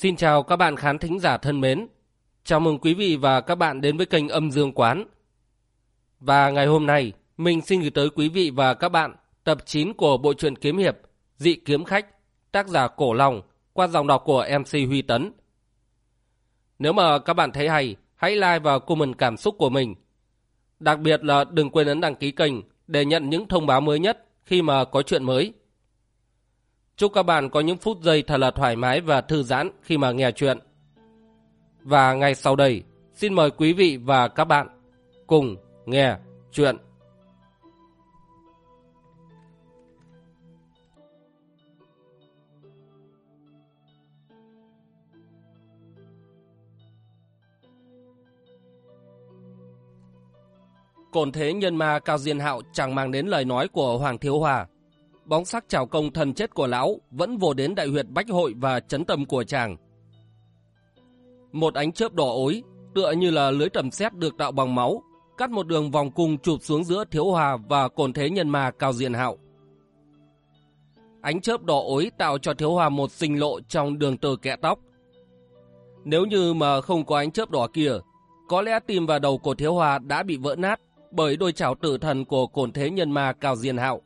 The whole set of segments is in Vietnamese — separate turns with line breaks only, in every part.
Xin chào các bạn khán thính giả thân mến. Chào mừng quý vị và các bạn đến với kênh Âm Dương Quán. Và ngày hôm nay, mình xin gửi tới quý vị và các bạn tập 9 của bộ truyện kiếm hiệp Dị Kiếm Khách, tác giả Cổ Long, qua giọng đọc của MC Huy Tấn. Nếu mà các bạn thấy hay, hãy like và comment cảm xúc của mình. Đặc biệt là đừng quên ấn đăng ký kênh để nhận những thông báo mới nhất khi mà có chuyện mới. Chúc các bạn có những phút giây thật là thoải mái và thư giãn khi mà nghe chuyện. Và ngay sau đây, xin mời quý vị và các bạn cùng nghe chuyện. Cổn thế nhân ma Cao Diên Hạo chẳng mang đến lời nói của Hoàng Thiếu Hòa. Bóng sắc trảo công thần chết của lão vẫn vồ đến đại huyệt bách hội và chấn tâm của chàng. Một ánh chớp đỏ ối, tựa như là lưới tầm sét được tạo bằng máu, cắt một đường vòng cung chụp xuống giữa Thiếu Hòa và cổn thế nhân ma Cao Diên Hạo. Ánh chớp đỏ ối tạo cho Thiếu Hòa một sinh lộ trong đường tơ kẽ tóc. Nếu như mà không có ánh chớp đỏ kia, có lẽ tim và đầu của Thiếu Hòa đã bị vỡ nát bởi đôi chảo tử thần của cổn thế nhân ma Cao Diên Hạo.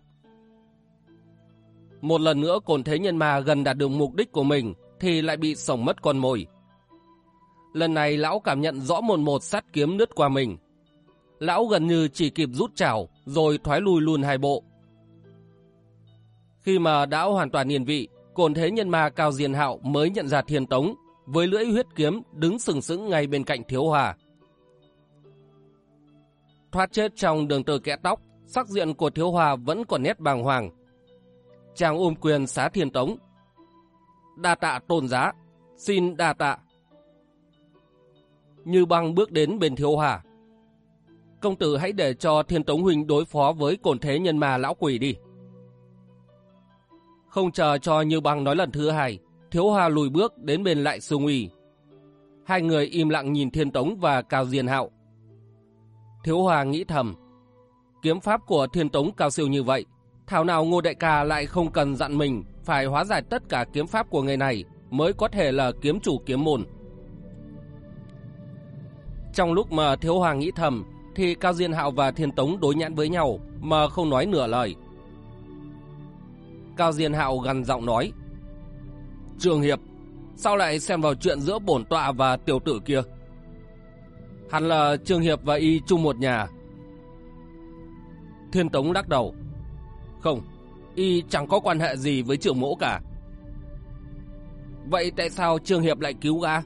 Một lần nữa cổn thế nhân ma gần đạt được mục đích của mình thì lại bị sổng mất con mồi. Lần này lão cảm nhận rõ một sát kiếm lướt qua mình. Lão gần như chỉ kịp rút chảo rồi thoái lui luôn hai bộ. Khi mà đã hoàn toàn yên vị, cổn thế nhân ma Cao Diên Hạo mới nhận ra Thiên Tống với lưỡi huyết kiếm đứng sừng sững ngay bên cạnh Thiếu Hòa. Thoát chết trong đường tơ kẽ tóc, sắc diện của Thiếu Hòa vẫn còn nét bàng hoàng. Chàng ôm quyền xá Thiên Tống. Đa tạ tôn giá, xin đa tạ. Như Băng bước đến bên Thiếu Hòa. Công tử hãy để cho Thiên Tống huynh đối phó với cổn thế nhân ma lão quỷ đi. Không chờ cho Như Băng nói lần thứ hai, Thiếu Hòa lùi bước đến bên Lại Sương Uy. Hai người im lặng nhìn Thiên Tống và Cao Diên Hạo. Thiếu Hòa nghĩ thầm, kiếm pháp của Thiên Tống cao siêu như vậy, thảo nào Ngô đại ca lại không cần dặn mình phải hóa giải tất cả kiếm pháp của người này mới có thể là kiếm chủ kiếm môn. Trong lúc mà Thiếu Hòa nghĩ thầm thì Cao Diên Hạo và Thiên Tống đối nhãn với nhau mà không nói nửa lời. Cao Diên Hạo gằn giọng nói, Trường Hiệp, sao lại xen vào chuyện giữa bổn tọa và tiểu tử kia? Hẳn là Trường Hiệp và y chung một nhà. Thiên Tống lắc đầu, không, y chẳng có quan hệ gì với Trường Mỗ cả. Vậy tại sao Trường Hiệp lại cứu gã?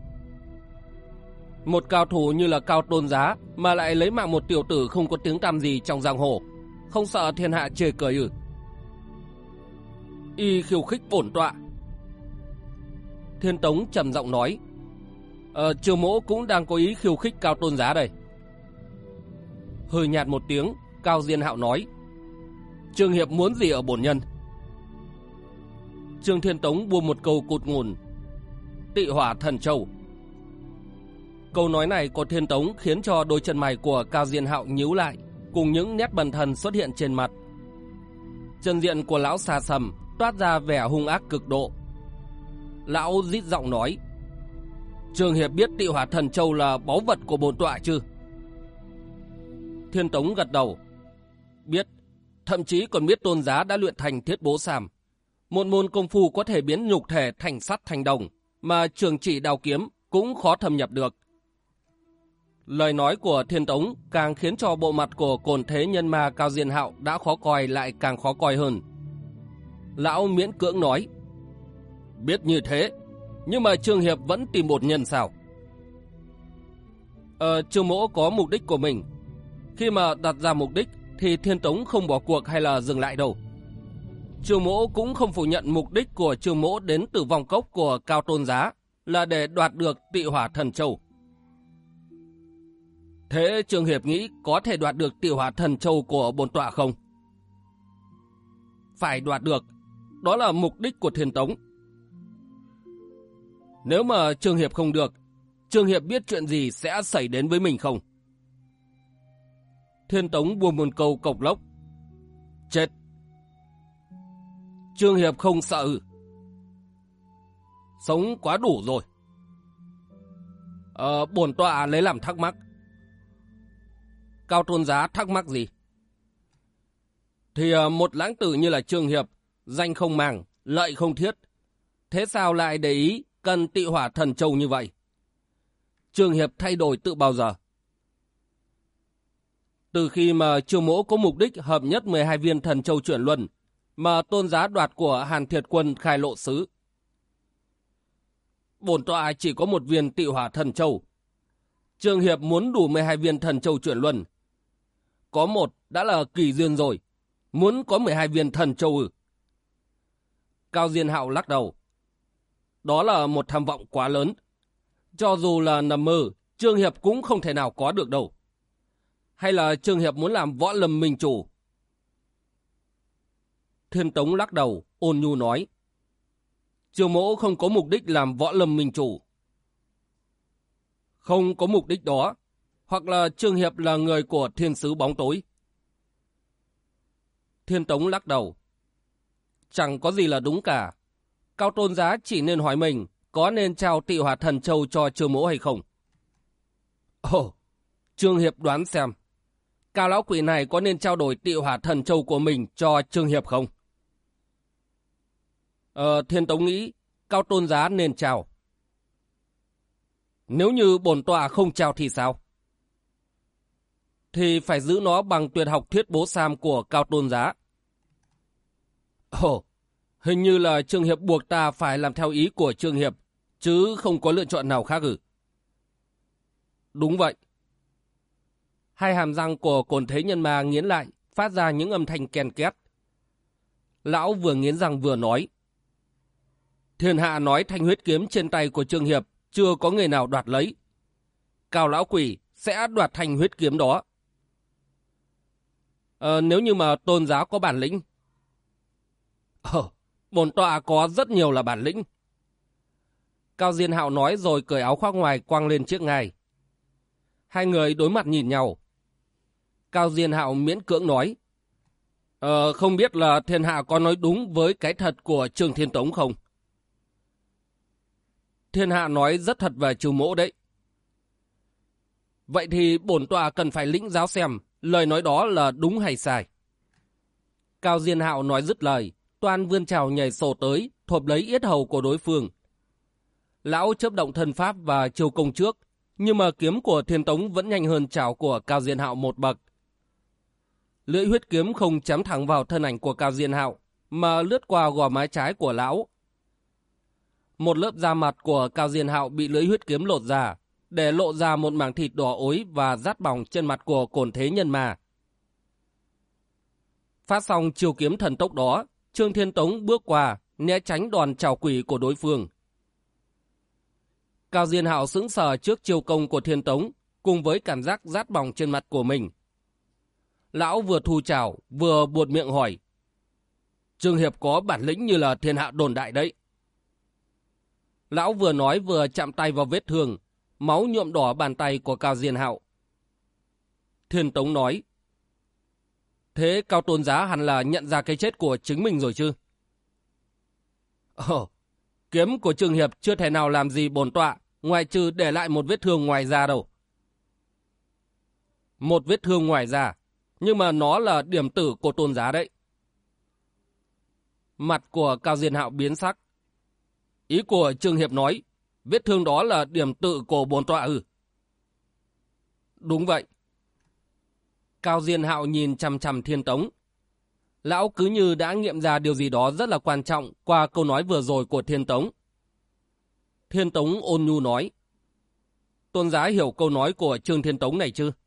Một cao thủ như là Cao Tôn Giá mà lại lấy mạng một tiểu tử không có tiếng tăm gì trong giang hồ, không sợ thiên hạ chê cười ư? Y khiêu khích bổn tọa. Thiên Tống trầm giọng nói, Trường Mỗ cũng đang có ý khiêu khích Cao Tôn Giá đây. Hơi nhạt một tiếng, Cao Diên Hạo nói, Trường Hiệp muốn gì ở bổn nhân? Trương Thiên Tống buông một câu cụt ngùn, Tị Hỏa Thần Châu. Câu nói này của Thiên Tống khiến cho đôi chân mày của Cao Diên Hạo nhíu lại, cùng những nét bần thần xuất hiện trên mặt. Chân diện của lão xa sầm toát ra vẻ hung ác cực độ. Lão rít giọng nói, Trường Hiệp biết Tị Hỏa Thần Châu là báu vật của bổn tọa chứ? Thiên Tống gật đầu, biết, thậm chí còn biết Tôn Giá đã luyện thành Thiết Bố Sàm, một môn công phu có thể biến nhục thể thành sắt thành đồng, mà trường chỉ đao kiếm cũng khó thâm nhập được. Lời nói của Thiên Tống càng khiến cho bộ mặt của cổn thế nhân ma Cao Diên Hạo đã khó coi lại càng khó coi hơn. Lão miễn cưỡng nói, biết như thế, nhưng mà Trường Hiệp vẫn tìm một nhân sao? Trường Mỗ có mục đích của mình. Khi mà đặt ra mục đích thì Thiên Tống không bỏ cuộc hay là dừng lại đâu. Trường Mỗ cũng không phủ nhận mục đích của Trường Mỗ đến Tử Vong Cốc của Cao Tôn Giá là để đoạt được Tị Hỏa Thần Châu. Thế Trường Hiệp nghĩ có thể đoạt được Tị Hỏa Thần Châu của bổn tọa không? Phải đoạt được, đó là mục đích của Thiên Tống. Nếu mà Trường Hiệp không được, Trường Hiệp biết chuyện gì sẽ xảy đến với mình không? Thiên Tống buông một câu cộc lốc, chết. Trường Hiệp không sợ. sống quá đủ rồi. Bổn tọa lấy làm thắc mắc. Cao tôn giá thắc mắc gì? Thì một lãng tử như là Trương Hiệp, danh không màng, lợi không thiết. Thế sao lại để ý cần tị hỏa thần châu như vậy? Trương Hiệp thay đổi tự bao giờ? Từ khi mà Trương Mỗ có mục đích hợp nhất 12 viên thần châu chuyển luân, mà tôn giá đoạt của Hàn Thiệt Quân khai lộ sứ. Bổn tọa chỉ có một viên tị hỏa thần châu. Trương Hiệp muốn đủ 12 viên thần châu chuyển luân. Có một đã là kỳ duyên rồi, muốn có 12 viên thần châu ư? Cao Diên Hạo lắc đầu. Đó là một tham vọng quá lớn. Cho dù là nằm mơ, Trương Hiệp cũng không thể nào có được đâu. Hay là Trương Hiệp muốn làm võ lâm minh chủ? Thiên Tống lắc đầu, ôn nhu nói. Trương Mỗ không có mục đích làm võ lâm minh chủ. Không có mục đích đó, hoặc là Trương Hiệp là người của thiên sứ bóng tối. Thiên Tống lắc đầu. Chẳng có gì là đúng cả. Cao tôn giá chỉ nên hỏi mình có nên trao tị hỏa thần châu cho Trương Mỗ hay không. Trương Hiệp đoán xem, Cao lão quỷ này có nên trao đổi tị hỏa thần châu của mình cho Trương Hiệp không? Thiên Tống nghĩ Cao tôn giá nên trao. Nếu như bổn tọa không trao thì sao? Thì phải giữ nó bằng tuyệt học thuyết bố sam của Cao tôn giá. Hình như là Trương Hiệp buộc ta phải làm theo ý của Trương Hiệp, chứ không có lựa chọn nào khác ư? Đúng vậy. Hai hàm răng của Cổn Thế Nhân Ma nghiến lại, phát ra những âm thanh ken két. Lão vừa nghiến răng vừa nói. Thiên hạ nói thanh huyết kiếm trên tay của Trương Hiệp chưa có người nào đoạt lấy. Cao lão quỷ sẽ đoạt thanh huyết kiếm đó. Nếu như mà tôn giá có bản lĩnh. Bổn tọa có rất nhiều là bản lĩnh. Cao Diên Hạo nói rồi cởi áo khoác ngoài quăng lên chiếc ngai. Hai người đối mặt nhìn nhau. Cao Diên Hạo miễn cưỡng nói. Không biết là thiên hạ có nói đúng với cái thật của Trương Thiên Tống không? Thiên hạ nói rất thật về Trương Mỗ đấy. Vậy thì bổn tọa cần phải lĩnh giáo xem lời nói đó là đúng hay sai. Cao Diên Hạo nói dứt lời, toan vươn trào nhảy sổ tới, thộp lấy yết hầu của đối phương. Lão chớp động thân pháp và chiêu công trước, nhưng mà kiếm của Thiên Tống vẫn nhanh hơn trảo của Cao Diên Hạo một bậc. Lưỡi huyết kiếm không chém thẳng vào thân ảnh của Cao Diên Hạo, mà lướt qua gò má trái của lão. Một lớp da mặt của Cao Diên Hạo bị lưỡi huyết kiếm lột ra, để lộ ra một mảng thịt đỏ ối và rát bỏng trên mặt của Cổn Thế Nhân Ma. Phát xong chiêu kiếm thần tốc đó, Trương Thiên Tống bước qua, né tránh đòn trảo quỷ của đối phương. Cao Diên Hạo sững sờ trước chiêu công của Thiên Tống, cùng với cảm giác rát bỏng trên mặt của mình. Lão vừa thu trảo, vừa buột miệng hỏi. Trương Hiệp có bản lĩnh như là thiên hạ đồn đại đấy. Lão vừa nói vừa chạm tay vào vết thương, máu nhuộm đỏ bàn tay của Cao Diên Hạo. Thiên Tống nói. Thế Cao tôn giá hẳn là nhận ra cái chết của chính mình rồi chứ? Kiếm của Trương Hiệp chưa thể nào làm gì bổn tọa, ngoài trừ để lại một vết thương ngoài da đâu. Một vết thương ngoài da, nhưng mà nó là điểm tử của tôn giá đấy. Mặt của Cao Diên Hạo biến sắc. Ý của Trương Hiệp nói, vết thương đó là điểm tự của bổn tọa ư? Đúng vậy. Cao Diên Hạo nhìn chằm chằm Thiên Tống. Lão cứ như đã nghiệm ra điều gì đó rất là quan trọng qua câu nói vừa rồi của Thiên Tống. Thiên Tống ôn nhu nói. Tôn giá hiểu câu nói của Trương Thiên Tống này chứ?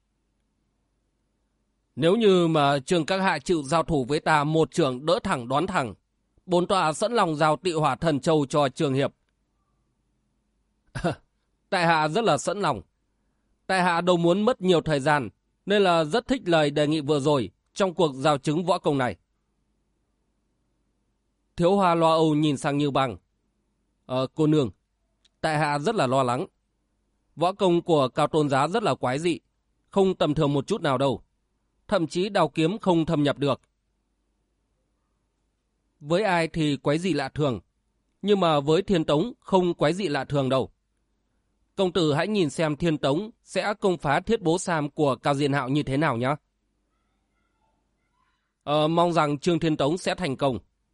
Nếu như mà Trương các hạ chịu giao thủ với ta một trường đỡ thẳng đón thẳng, bổn tọa sẵn lòng giao tị hỏa thần châu cho Trương Hiệp. Tại hạ rất là sẵn lòng. Tại hạ đâu muốn mất nhiều thời gian, nên là rất thích lời đề nghị vừa rồi trong cuộc giao chứng võ công này. Thiếu Hoa lo âu nhìn sang Như Băng. Cô nương, tại hạ rất là lo lắng. Võ công của Cao tôn giá rất là quái dị, không tầm thường một chút nào đâu. Thậm chí đao kiếm không thâm nhập được. Với ai thì quái dị lạ thường. Nhưng mà với Thiên Tống không quái dị lạ thường đâu. Công tử hãy nhìn xem Thiên Tống sẽ công phá Thiết Bố Sam của Cao Diên Hạo như thế nào nhé. Mong rằng Trương Thiên Tống sẽ thành công.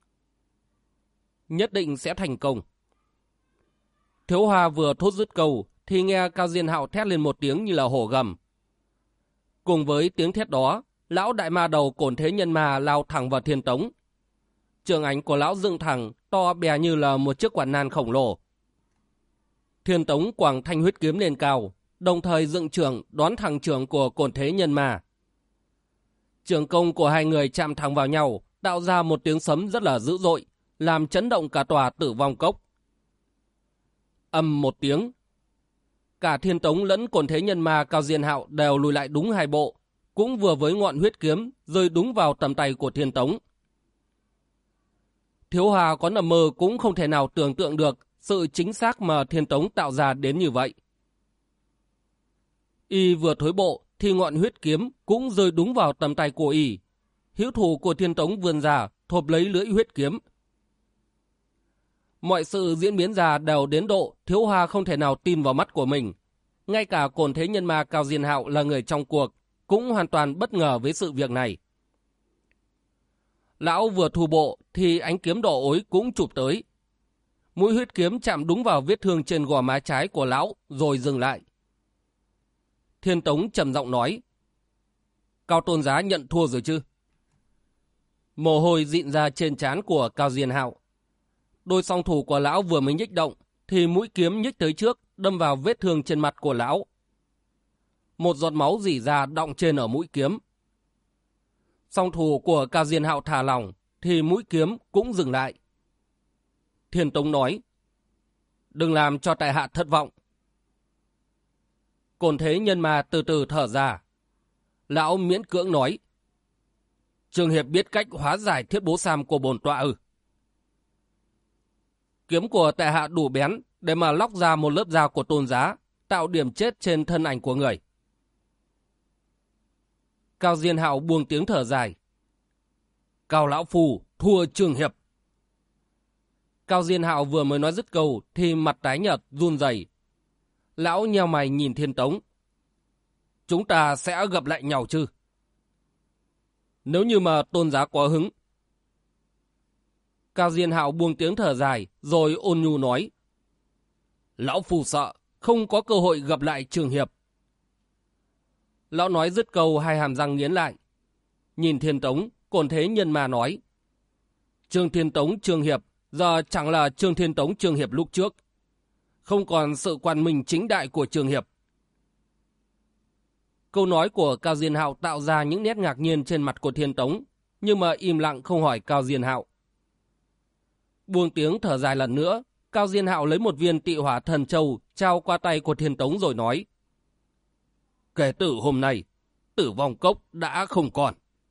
Nhất định sẽ thành công. Thiếu Hoa vừa thốt dứt câu thì nghe Cao Diên Hạo thét lên một tiếng như là hổ gầm. Cùng với tiếng thét đó, lão đại ma đầu Cổn Thế Nhân Ma lao thẳng vào Thiên Tống. Trường ảnh của lão dựng thẳng, to bè như là một chiếc quạt nan khổng lồ. Thiên Tống quẳng thanh huyết kiếm lên cao, đồng thời dựng trường đón thẳng trường của Cổn Thế Nhân Ma. Trường công của hai người chạm thẳng vào nhau, tạo ra một tiếng sấm rất là dữ dội, làm chấn động cả tòa Tử Vong Cốc. Ầm một tiếng, cả Thiên Tống lẫn Cổn Thế Nhân Ma Cao Diên Hạo đều lùi lại đúng hai bộ, cũng vừa với ngọn huyết kiếm rơi đúng vào tầm tay của Thiên Tống. Thiếu Hà có nằm mơ cũng không thể nào tưởng tượng được sự chính xác mà Thiên Tống tạo ra đến như vậy. Y vừa thối bộ thì ngọn huyết kiếm cũng rơi đúng vào tầm tay của Y. Hữu thủ của Thiên Tống vươn ra, thộp lấy lưỡi huyết kiếm. Mọi sự diễn biến ra đều đến độ Thiếu Hà không thể nào tin vào mắt của mình. Ngay cả Cổn Thế Nhân Ma Cao Diên Hạo là người trong cuộc cũng hoàn toàn bất ngờ với sự việc này. Lão vừa thu bộ thì ánh kiếm đỏ ối cũng chụp tới. Mũi huyết kiếm chạm đúng vào vết thương trên gò má trái của lão rồi dừng lại. Thiên Tống trầm giọng nói: Cao tôn giá nhận thua rồi chứ? Mồ hôi dịn ra trên trán của Cao Diên Hạo. Đôi song thủ của lão vừa mới nhích động thì mũi kiếm nhích tới trước đâm vào vết thương trên mặt của lão. Một giọt máu rỉ ra đọng trên ở mũi kiếm. Song thủ của Cao Diên Hạo thả lỏng thì mũi kiếm cũng dừng lại. Thiên Tống nói: Đừng làm cho tại hạ thất vọng. Cổn Thế Nhân Ma từ từ thở ra. Lão miễn cưỡng nói: Trường hiệp biết cách hóa giải Thiết Bố Sam của bổn tọa ư? Kiếm của tại hạ đủ bén để mà lóc ra một lớp da của tôn giá, tạo điểm chết trên thân ảnh của người. Cao Diên Hạo buông tiếng thở dài: Cao lão phu thua Trường hiệp. Cao Diên Hạo vừa mới nói dứt câu thì mặt tái nhợt run rẩy. Lão nheo mày nhìn Thiên Tống: Chúng ta sẽ gặp lại nhau chứ? Nếu như mà tôn giá có hứng. Cao Diên Hạo buông tiếng thở dài rồi ôn nhu nói: Lão phu sợ không có cơ hội gặp lại Trường hiệp. Lão nói dứt câu hai hàm răng nghiến lại. Nhìn Thiên Tống, Cổn Thế Nhân Ma nói: Trương Thiên Tống Trường hiệp giờ chẳng là Trương Thiên Tống Trường hiệp lúc trước. Không còn sự quan minh chính đại của Trường hiệp. Câu nói của Cao Diên Hạo tạo ra những nét ngạc nhiên trên mặt của Thiên Tống, nhưng mà im lặng không hỏi Cao Diên Hạo. Buông tiếng thở dài lần nữa, Cao Diên Hạo lấy một viên Tị Hỏa Thần Châu trao qua tay của Thiên Tống rồi nói: Kể từ hôm nay, Tử Vong Cốc đã không còn.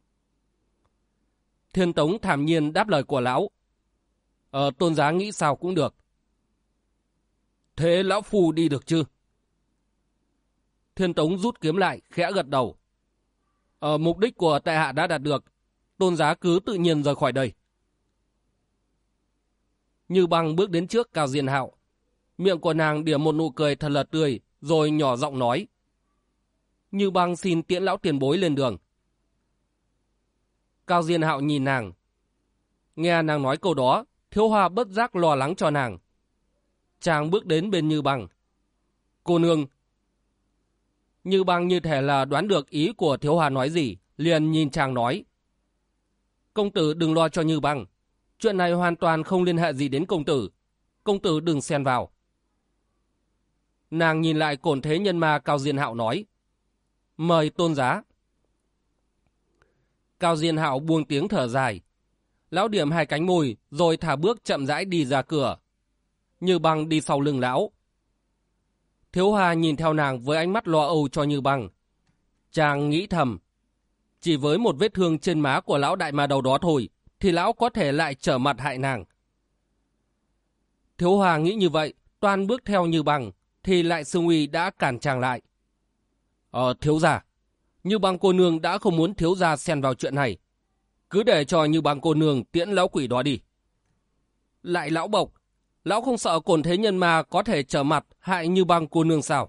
Thiên Tống thản nhiên đáp lời của lão: Tôn giá nghĩ sao cũng được. Thế lão phu đi được chứ? Thiên Tống rút kiếm lại, khẽ gật đầu. Mục đích của tại hạ đã đạt được. Tôn giá cứ tự nhiên rời khỏi đây. Như Băng bước đến trước Cao Diên Hạo. Miệng của nàng điểm một nụ cười thật là tươi, rồi nhỏ giọng nói: Như Băng xin tiễn lão tiền bối lên đường. Cao Diên Hạo nhìn nàng. Nghe nàng nói câu đó, Thiếu Hoa bất giác lo lắng cho nàng. Chàng bước đến bên Như Băng. Cô nương. Như Băng như thể là đoán được ý của Thiếu Hoa nói gì, liền nhìn chàng nói: Công tử đừng lo cho Như Băng. Chuyện này hoàn toàn không liên hệ gì đến công tử. Công tử đừng xen vào. Nàng nhìn lại Cổn Thế Nhân Ma Cao Diên Hạo nói: Mời tôn giá. Cao Diên Hạo buông tiếng thở dài. Lão điểm hai cánh môi rồi thả bước chậm rãi đi ra cửa. Như Băng đi sau lưng lão. Thiếu Hà nhìn theo nàng với ánh mắt lo âu cho Như Băng. Chàng nghĩ thầm: Chỉ với một vết thương trên má của lão đại ma đầu đó thôi thì lão có thể lại trở mặt hại nàng. Thiếu Hà nghĩ như vậy, toan bước theo Như Băng thì lại Sương Uy đã cản chàng lại. Thiếu gia, Như Băng cô nương đã không muốn thiếu gia xen vào chuyện này. Cứ để cho Như Băng cô nương tiễn lão quỷ đó đi. Lại lão bộc, lão không sợ cổn thế nhân ma có thể trở mặt hại Như Băng cô nương sao?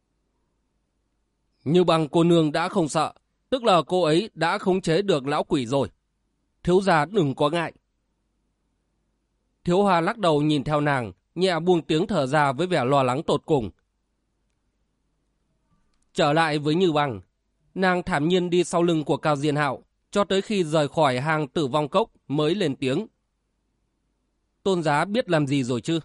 Như Băng cô nương đã không sợ, tức là cô ấy đã khống chế được lão quỷ rồi. Thiếu gia đừng có ngại. Thiếu Hoa lắc đầu nhìn theo nàng, nhẹ buông tiếng thở ra với vẻ lo lắng tột cùng. Trở lại với Như Băng, nàng thản nhiên đi sau lưng của Cao Diên Hạo, cho tới khi rời khỏi hang Tử Vong Cốc mới lên tiếng. Tôn giá biết làm gì rồi chứ?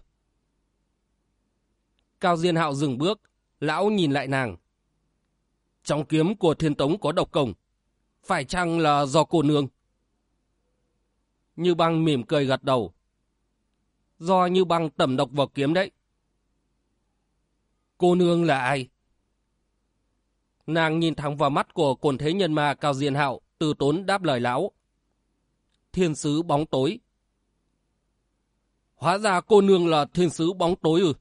Cao Diên Hạo dừng bước, lão nhìn lại nàng. Trong kiếm của Thiên Tống có độc công, phải chăng là do cô nương? Như Băng mỉm cười gật đầu. Do Như Băng tẩm độc vào kiếm đấy. Cô nương là ai? Nàng nhìn thẳng vào mắt của cổn thế nhân ma Cao Diên Hạo, từ tốn đáp lời lão. Thiên sứ bóng tối. Hóa ra cô nương là thiên sứ bóng tối ư?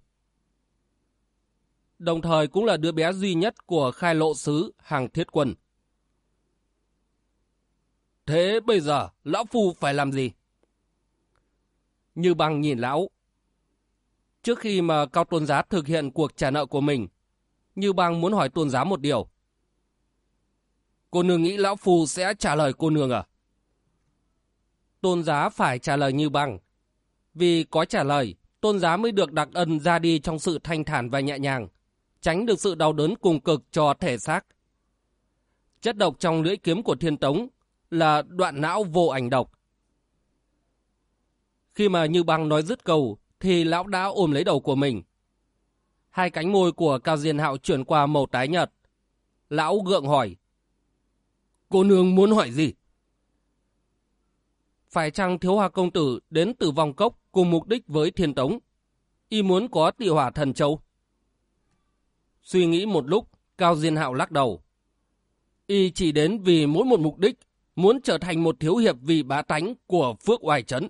Đồng thời cũng là đứa bé duy nhất của khai lộ sứ Hàng Thiết Quân. Thế bây giờ lão phu phải làm gì? Như Băng nhìn lão. Trước khi mà Cao Tôn Giá thực hiện cuộc trả nợ của mình, Như Băng muốn hỏi Tôn Giá một điều. Cô nương nghĩ lão phu sẽ trả lời cô nương à? Tôn Giá phải trả lời Như Băng. Vì có trả lời, Tôn Giá mới được đặc ân ra đi trong sự thanh thản và nhẹ nhàng, tránh được sự đau đớn cùng cực cho thể xác. Chất độc trong lưỡi kiếm của Thiên Tống là đoạn não vô ảnh độc. Khi mà Như Băng nói dứt câu, thì lão đã ôm lấy đầu của mình. Hai cánh môi của Cao Diên Hạo chuyển qua màu tái nhợt. Lão gượng hỏi. Cô nương muốn hỏi gì? Phải chăng Thiếu Hoa công tử đến Tử Vong Cốc cùng mục đích với Thiên Tống? Y muốn có Tị Hỏa Thần Châu? Suy nghĩ một lúc, Cao Diên Hạo lắc đầu. Y chỉ đến vì mỗi một mục đích, muốn trở thành một thiếu hiệp vì bá tánh của Phước Oai Trấn.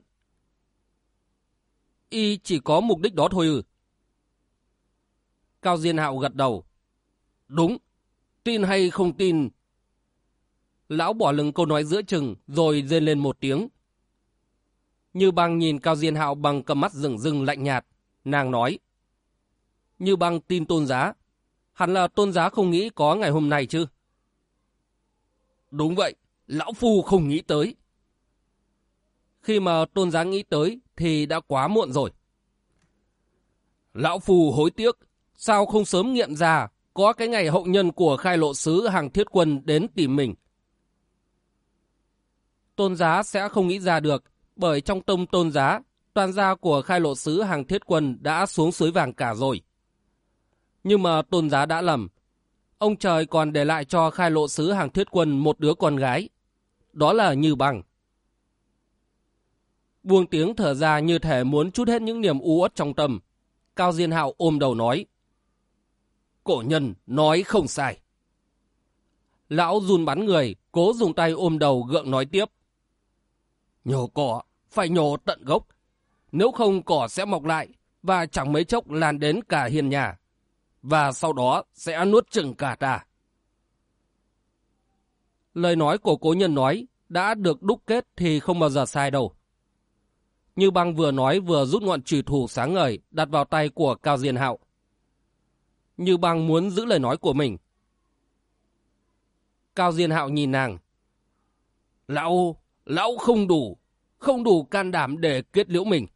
Y chỉ có mục đích đó thôi ư? Cao Diên Hạo gật đầu. Đúng, tin hay không tin? Lão bỏ lửng câu nói giữa chừng rồi rên lên một tiếng. Như Băng nhìn Cao Diên Hạo bằng cặp mắt rừng rừng lạnh nhạt. Nàng nói. Như Băng tin Tôn Giá. Hẳn là Tôn Giá không nghĩ có ngày hôm nay chứ? Đúng vậy, lão phu không nghĩ tới. Khi mà Tôn Giá nghĩ tới thì đã quá muộn rồi. Lão phu hối tiếc, sao không sớm nghiệm ra có cái ngày hậu nhân của khai lộ sứ Hàng Thiết Quân đến tìm mình. Tôn Giá sẽ không nghĩ ra được, bởi trong tông Tôn Giá, toàn gia của khai lộ sứ Hàng Thiết Quân đã xuống suối vàng cả rồi. Nhưng mà Tôn Giá đã lầm. Ông trời còn để lại cho khai lộ sứ Hàng Thiết Quân một đứa con gái. Đó là Như Băng. Buông tiếng thở ra như thể muốn trút hết những niềm u uất trong tâm. Cao Diên Hạo ôm đầu nói. Cổ nhân nói không sai. Lão run bắn người, cố dùng tay ôm đầu gượng nói tiếp. Nhổ cỏ, phải nhổ tận gốc. Nếu không cỏ sẽ mọc lại và chẳng mấy chốc lan đến cả hiên nhà. Và sau đó sẽ nuốt chửng cả ta. Lời nói của cố nhân nói đã được đúc kết thì không bao giờ sai đâu. Như Băng vừa nói vừa rút ngọn chùy thủ sáng ngời đặt vào tay của Cao Diên Hạo. Như Băng muốn giữ lời nói của mình. Cao Diên Hạo nhìn nàng. Lão không đủ can đảm để kết liễu mình.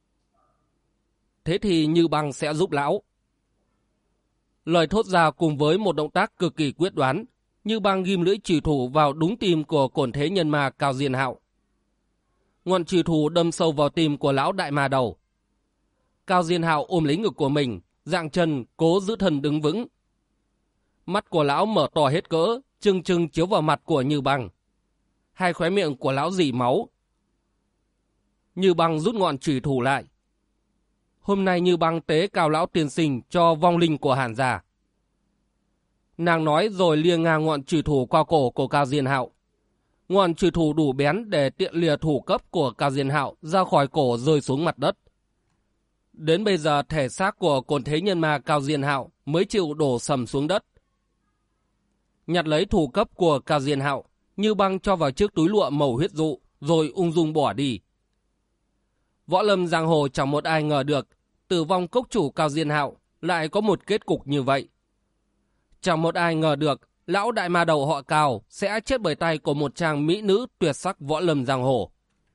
Thế thì Như Băng sẽ giúp lão. Lời thốt ra cùng với một động tác cực kỳ quyết đoán, Như Băng ghim lưỡi chùy thủ vào đúng tim của cổn thế nhân ma Cao Diên Hạo. Ngọn chùy thủ đâm sâu vào tim của lão đại ma đầu. Cao Diên Hạo ôm lấy ngực của mình, dạng chân cố giữ thân đứng vững. Mắt của lão mở to hết cỡ, trừng trừng chiếu vào mặt của Như Băng. Hai khóe miệng của lão rỉ máu. Như Băng rút ngọn chùy thủ lại. Hôm nay Như Băng tế Cao lão tiên sinh cho vong linh của Hàn gia. Nàng nói rồi lia ngang ngọn chùy thủ qua cổ của Cao Diên Hạo. Ngọn chùy thủ đủ bén để tiện lìa thủ cấp của Cao Diên Hạo ra khỏi cổ rơi xuống mặt đất. Đến bây giờ thể xác của cổn thế nhân ma Cao Diên Hạo mới chịu đổ sầm xuống đất. Nhặt lấy thủ cấp của Cao Diên Hạo, Như Băng cho vào chiếc túi lụa màu huyết dụ, rồi ung dung bỏ đi. võ lâm giang hồ chẳng một ai ngờ được tử vong cốc chủ Cao Diên Hạo lại có một kết cục như vậy. Chẳng một ai ngờ được lão đại ma đầu họ Cao sẽ chết bởi tay của một chàng mỹ nữ tuyệt sắc võ lâm giang hồ.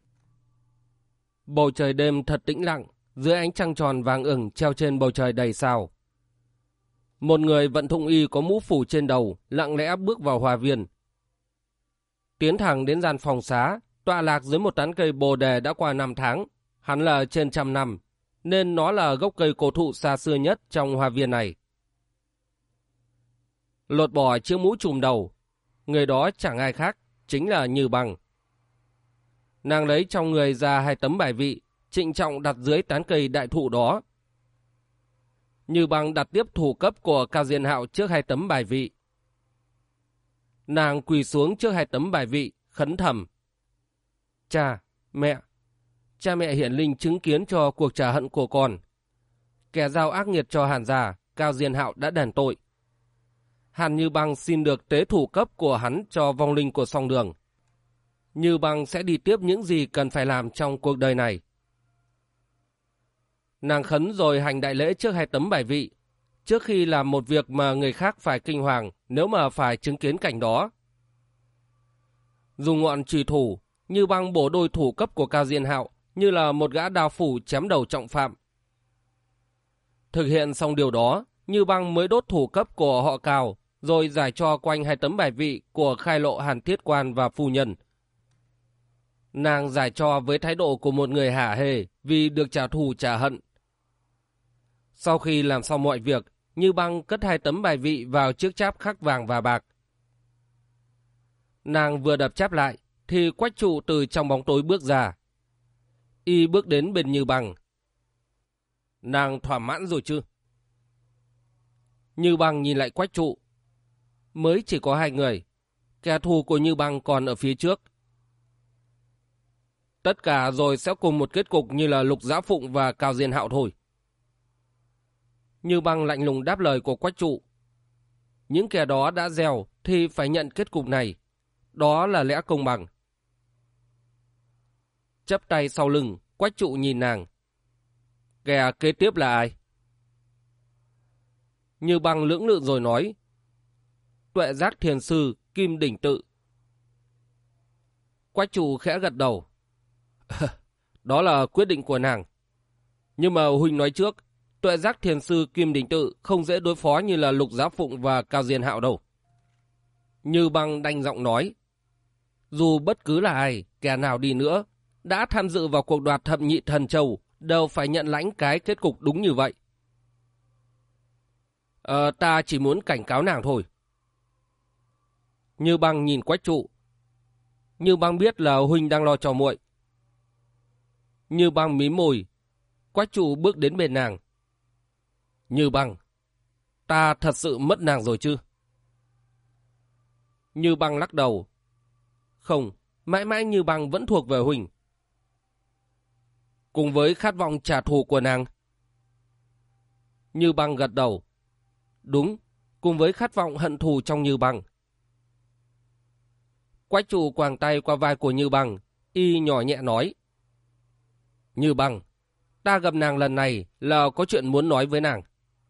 Bầu trời đêm thật tĩnh lặng, dưới ánh trăng tròn vàng ửng treo trên bầu trời đầy sao. Một người vận thụng y có mũ phủ trên đầu lặng lẽ bước vào hoa viên. Tiến thẳng đến gian phòng xá, tọa lạc dưới một tán cây bồ đề đã qua 5 tháng, hắn là trên 100 năm, nên nó là gốc cây cổ thụ xa xưa nhất trong hoa viên này. Lột bỏ chiếc mũ trùm đầu, người đó chẳng ai khác, chính là Như Băng. Nàng lấy trong người ra 2 tấm bài vị, trịnh trọng đặt dưới tán cây đại thụ đó. Như Băng đặt tiếp thủ cấp của Cao Diên Hạo trước 2 tấm bài vị. Nàng quỳ xuống trước 2 tấm bài vị, khấn thầm: Cha mẹ hiển linh chứng kiến cho cuộc trả hận của con. Kẻ giao ác nghiệt cho Hàn gia, Cao Diên Hạo đã đền tội. Hàn Như Băng xin được tế thủ cấp của hắn cho vong linh của song đường. Như Băng sẽ đi tiếp những gì cần phải làm trong cuộc đời này. Nàng khấn rồi hành đại lễ trước 2 tấm bài vị, trước khi làm một việc mà người khác phải kinh hoàng nếu mà phải chứng kiến cảnh đó. Dùng ngọn chùy thủ, Như Băng bổ đôi thủ cấp của Cao Diên Hạo như là một gã đao phủ chém đầu trọng phạm. Thực hiện xong điều đó, Như Băng mới đốt thủ cấp của họ Cao, rồi giải cho quanh 2 tấm bài vị của Khai Lộ Hàn Thiết Quan và phu nhân. Nàng giải cho với thái độ của một người hả hê vì được trả thù trả hận. Sau khi làm xong mọi việc, Như Băng cất 2 tấm bài vị vào chiếc cháp khắc vàng và bạc. Nàng vừa đập cháp lại, thì Quách Trụ từ trong bóng tối bước ra. Y bước đến bên Như Băng. Nàng thỏa mãn rồi chứ? Như Băng nhìn lại Quách Trụ. Mới chỉ có 2 người. Kẻ thù của Như Băng còn ở phía trước. Tất cả rồi sẽ cùng một kết cục như là Lục Giã Phụng và Cao Diên Hạo thôi. Như Băng lạnh lùng đáp lời của Quách Trụ. Những kẻ đó đã gieo thì phải nhận kết cục này. Đó là lẽ công bằng. Chắp tay sau lưng, Quách Trụ nhìn nàng. Kẻ kế tiếp là ai? Như Băng lưỡng lự rồi nói. Tuệ Giác Thiền Sư Kim Đỉnh Tự. Quách Trụ khẽ gật đầu. Đó là quyết định của nàng. Nhưng mà huynh nói trước, Tuệ Giác Thiền Sư Kim Đỉnh Tự không dễ đối phó như là Lục Giã Phụng và Cao Diên Hạo đâu. Như Băng đanh giọng nói. Dù bất cứ là ai, kẻ nào đi nữa, đã tham dự vào cuộc đoạt thập nhị thần châu, đều phải nhận lãnh cái kết cục đúng như vậy. Ta chỉ muốn cảnh cáo nàng thôi. Như Băng nhìn Quách Trụ. Như Băng biết là huynh đang lo cho muội. Như Băng mím môi. Quách Trụ bước đến bên nàng. Như Băng, ta thật sự mất nàng rồi chứ? Như Băng lắc đầu. Không, mãi mãi Như Băng vẫn thuộc về huynh. Cùng với khát vọng trả thù của nàng. Như Băng gật đầu. Đúng, cùng với khát vọng hận thù trong Như Băng. Quách Trụ quàng tay qua vai của Như Băng, y nhỏ nhẹ nói. Như Băng, ta gặp nàng lần này là có chuyện muốn nói với nàng.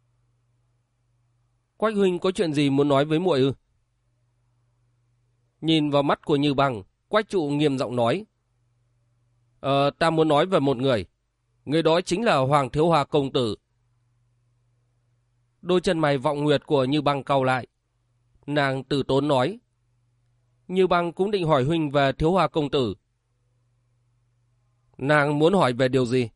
Quách huynh có chuyện gì muốn nói với muội ư? Nhìn vào mắt của Như Băng, Quách Trụ nghiêm giọng nói. Ta muốn nói về một người. Người đó chính là Hoàng Thiếu Hòa công tử. Đôi chân mày vọng nguyệt của Như Băng cau lại. Nàng từ tốn nói. Như Băng cũng định hỏi huynh về Thiếu Hòa công tử. Nàng muốn hỏi về điều gì?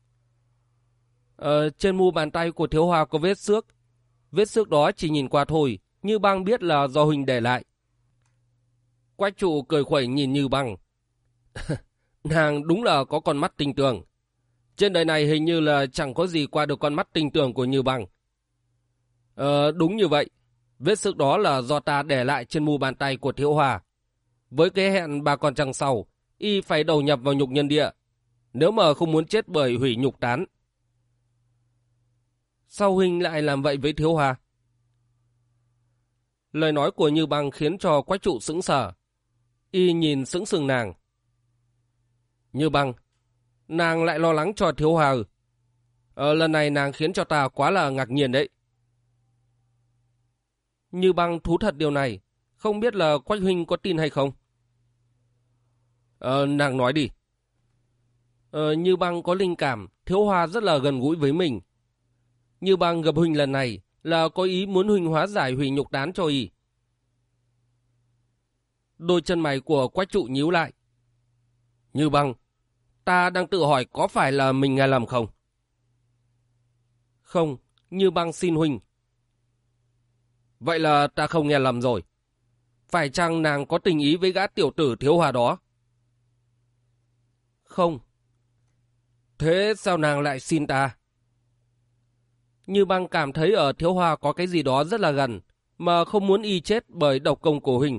Trên mu bàn tay của Thiếu Hòa có vết xước. Vết xước đó chỉ nhìn qua thôi, Như Băng biết là do huynh để lại. Quách Trụ cười khuẩy nhìn Như Băng. Nàng đúng là có con mắt tinh tường. Trên đời này hình như là chẳng có gì qua được con mắt tinh tường của Như Băng. Đúng như vậy. Vết xước đó là do ta để lại trên mu bàn tay của Thiếu Hòa. Với cái hẹn bà con trăng sau, y phải đầu nhập vào nhục nhân địa, nếu mà không muốn chết bởi hủy nhục tán. Sao huynh lại làm vậy với Thiếu Hòa? Lời nói của Như Băng khiến cho Quách Trụ sững sờ. Y nhìn sững sừng nàng. Như Băng, Nàng lại lo lắng cho Thiếu Hòa. Lần này nàng khiến cho ta quá là ngạc nhiên đấy. Như Băng thú thật điều này, không biết là Quách huynh có tin hay không? Nàng nói đi. Như Băng có linh cảm Thiếu Hòa rất là gần gũi với mình. Như Băng gặp huynh lần này là có ý muốn huynh hóa giải hủy nhục đán cho y. Đôi chân mày của Quách trụ nhíu lại. Như Băng, ta đang tự hỏi có phải là mình nghe lầm không? Không, Như Băng xin huynh. Vậy là ta không nghe lầm rồi. Phải chăng nàng có tình ý với gã tiểu tử Thiếu Hòa đó? Không. Thế sao nàng lại xin ta? Như Băng cảm thấy ở Thiếu Hòa có cái gì đó rất là gần, mà không muốn y chết bởi độc công của huynh.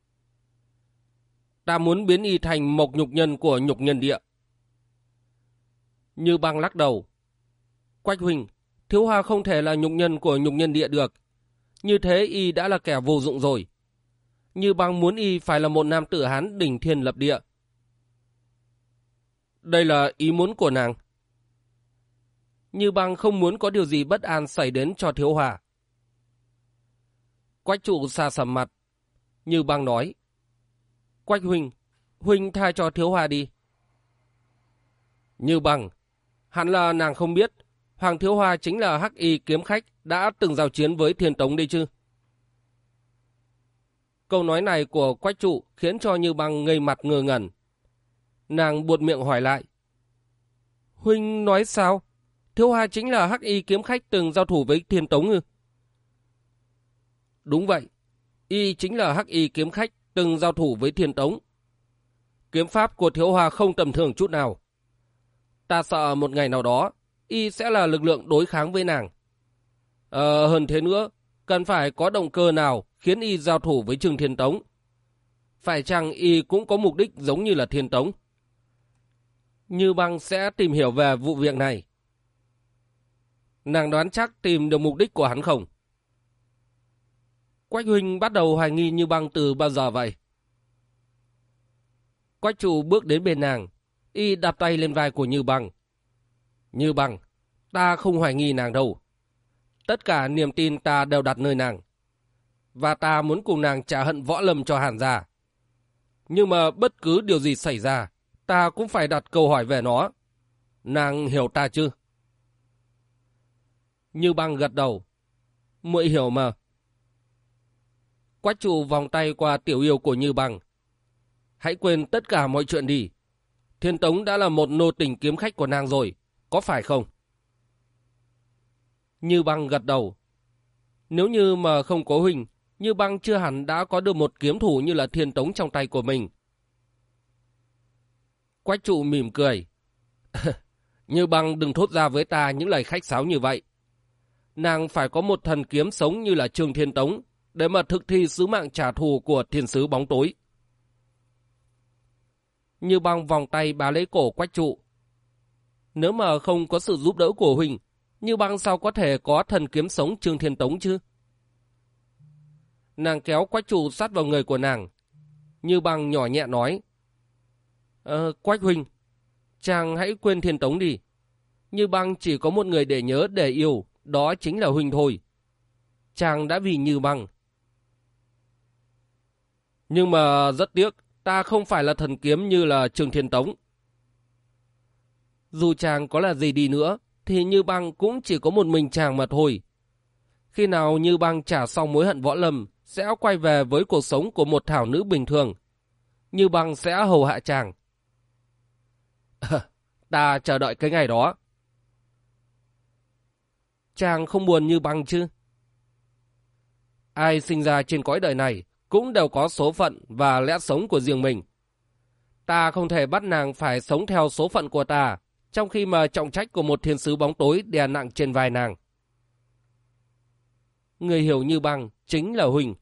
Ta muốn biến y thành mộc nhục nhân của nhục nhân địa. Như Băng lắc đầu. Quách huynh, Thiếu Hòa không thể là nhục nhân của nhục nhân địa được. Như thế y đã là kẻ vô dụng rồi. Như Băng muốn y phải là một nam tử Hán đỉnh thiên lập địa. Đây là ý muốn của nàng. Như Băng không muốn có điều gì bất an xảy đến cho Thiếu Hòa. Quách trụ xa sầm mặt. Như Băng nói. Quách huynh, huynh tha cho Thiếu Hòa đi. Như Băng, hẳn là nàng không biết Hoàng Thiếu Hòa chính là hắc y kiếm khách đã từng giao chiến với Thiên Tống đây chứ. Câu nói này của Quách trụ khiến cho Như Băng ngây mặt ngơ ngẩn. Nàng buột miệng hỏi lại. Huynh nói sao? Thiếu Hòa chính là hắc y kiếm khách từng giao thủ với Thiên Tống ư? Đúng vậy, y chính là hắc y kiếm khách từng giao thủ với Thiên Tống. Kiếm pháp của Thiếu Hòa không tầm thường chút nào. Ta sợ một ngày nào đó y sẽ là lực lượng đối kháng với nàng. Hơn thế nữa, cần phải có động cơ nào khiến y giao thủ với Trương Thiên Tống. Phải chăng y cũng có mục đích giống như là Thiên Tống? Như Băng sẽ tìm hiểu về vụ việc này. Nàng đoán chắc tìm được mục đích của hắn không? Quách huynh bắt đầu hoài nghi Như Băng từ bao giờ vậy? Quách trụ bước đến bên nàng, y đặt tay lên vai của Như Băng. Như Băng, ta không hoài nghi nàng đâu. Tất cả niềm tin ta đều đặt nơi nàng. Và ta muốn cùng nàng trả hận Võ Lâm cho Hàn gia. Nhưng mà bất cứ điều gì xảy ra, ta cũng phải đặt câu hỏi về nó. Nàng hiểu ta chứ? Như Băng gật đầu. Muội hiểu mà. Quách trụ vòng tay qua tiểu yêu của Như Băng. Hãy quên tất cả mọi chuyện đi. Thiên Tống đã là một nô tình kiếm khách của nàng rồi, có phải không? Như Băng gật đầu. Nếu như mà không có huynh, Như Băng chưa hẳn đã có được một kiếm thủ như là Thiên Tống trong tay của mình. Quách trụ mỉm cười. Như Băng đừng thốt ra với ta những lời khách sáo như vậy. Nàng phải có một thần kiếm sống như là Trương Thiên Tống để mà thực thi sứ mạng trả thù của thiên sứ bóng tối. Như Băng vòng tay bá lấy cổ Quách trụ. Nếu mà không có sự giúp đỡ của huynh, Như Băng sao có thể có thần kiếm sống Trương Thiên Tống chứ? Nàng kéo Quách trụ sát vào người của nàng. Như Băng nhỏ nhẹ nói. Quách huynh, chàng hãy quên Thiên Tống đi. Như Băng chỉ có một người để nhớ để yêu, đó chính là huynh thôi. Chàng đã vì Như Băng. Nhưng mà rất tiếc, ta không phải là thần kiếm như là Trương Thiên Tống. Dù chàng có là gì đi nữa, thì Như Băng cũng chỉ có một mình chàng mà thôi. Khi nào Như Băng trả xong mối hận Võ Lâm, sẽ quay về với cuộc sống của một thảo nữ bình thường. Như Băng sẽ hầu hạ chàng. Ta chờ đợi cái ngày đó. Chàng không buồn Như Băng chứ? Ai sinh ra trên cõi đời này cũng đều có số phận và lẽ sống của riêng mình. Ta không thể bắt nàng phải sống theo số phận của ta, trong khi mà trọng trách của một thiên sứ bóng tối đè nặng trên vai nàng. Người hiểu Như Băng chính là huynh.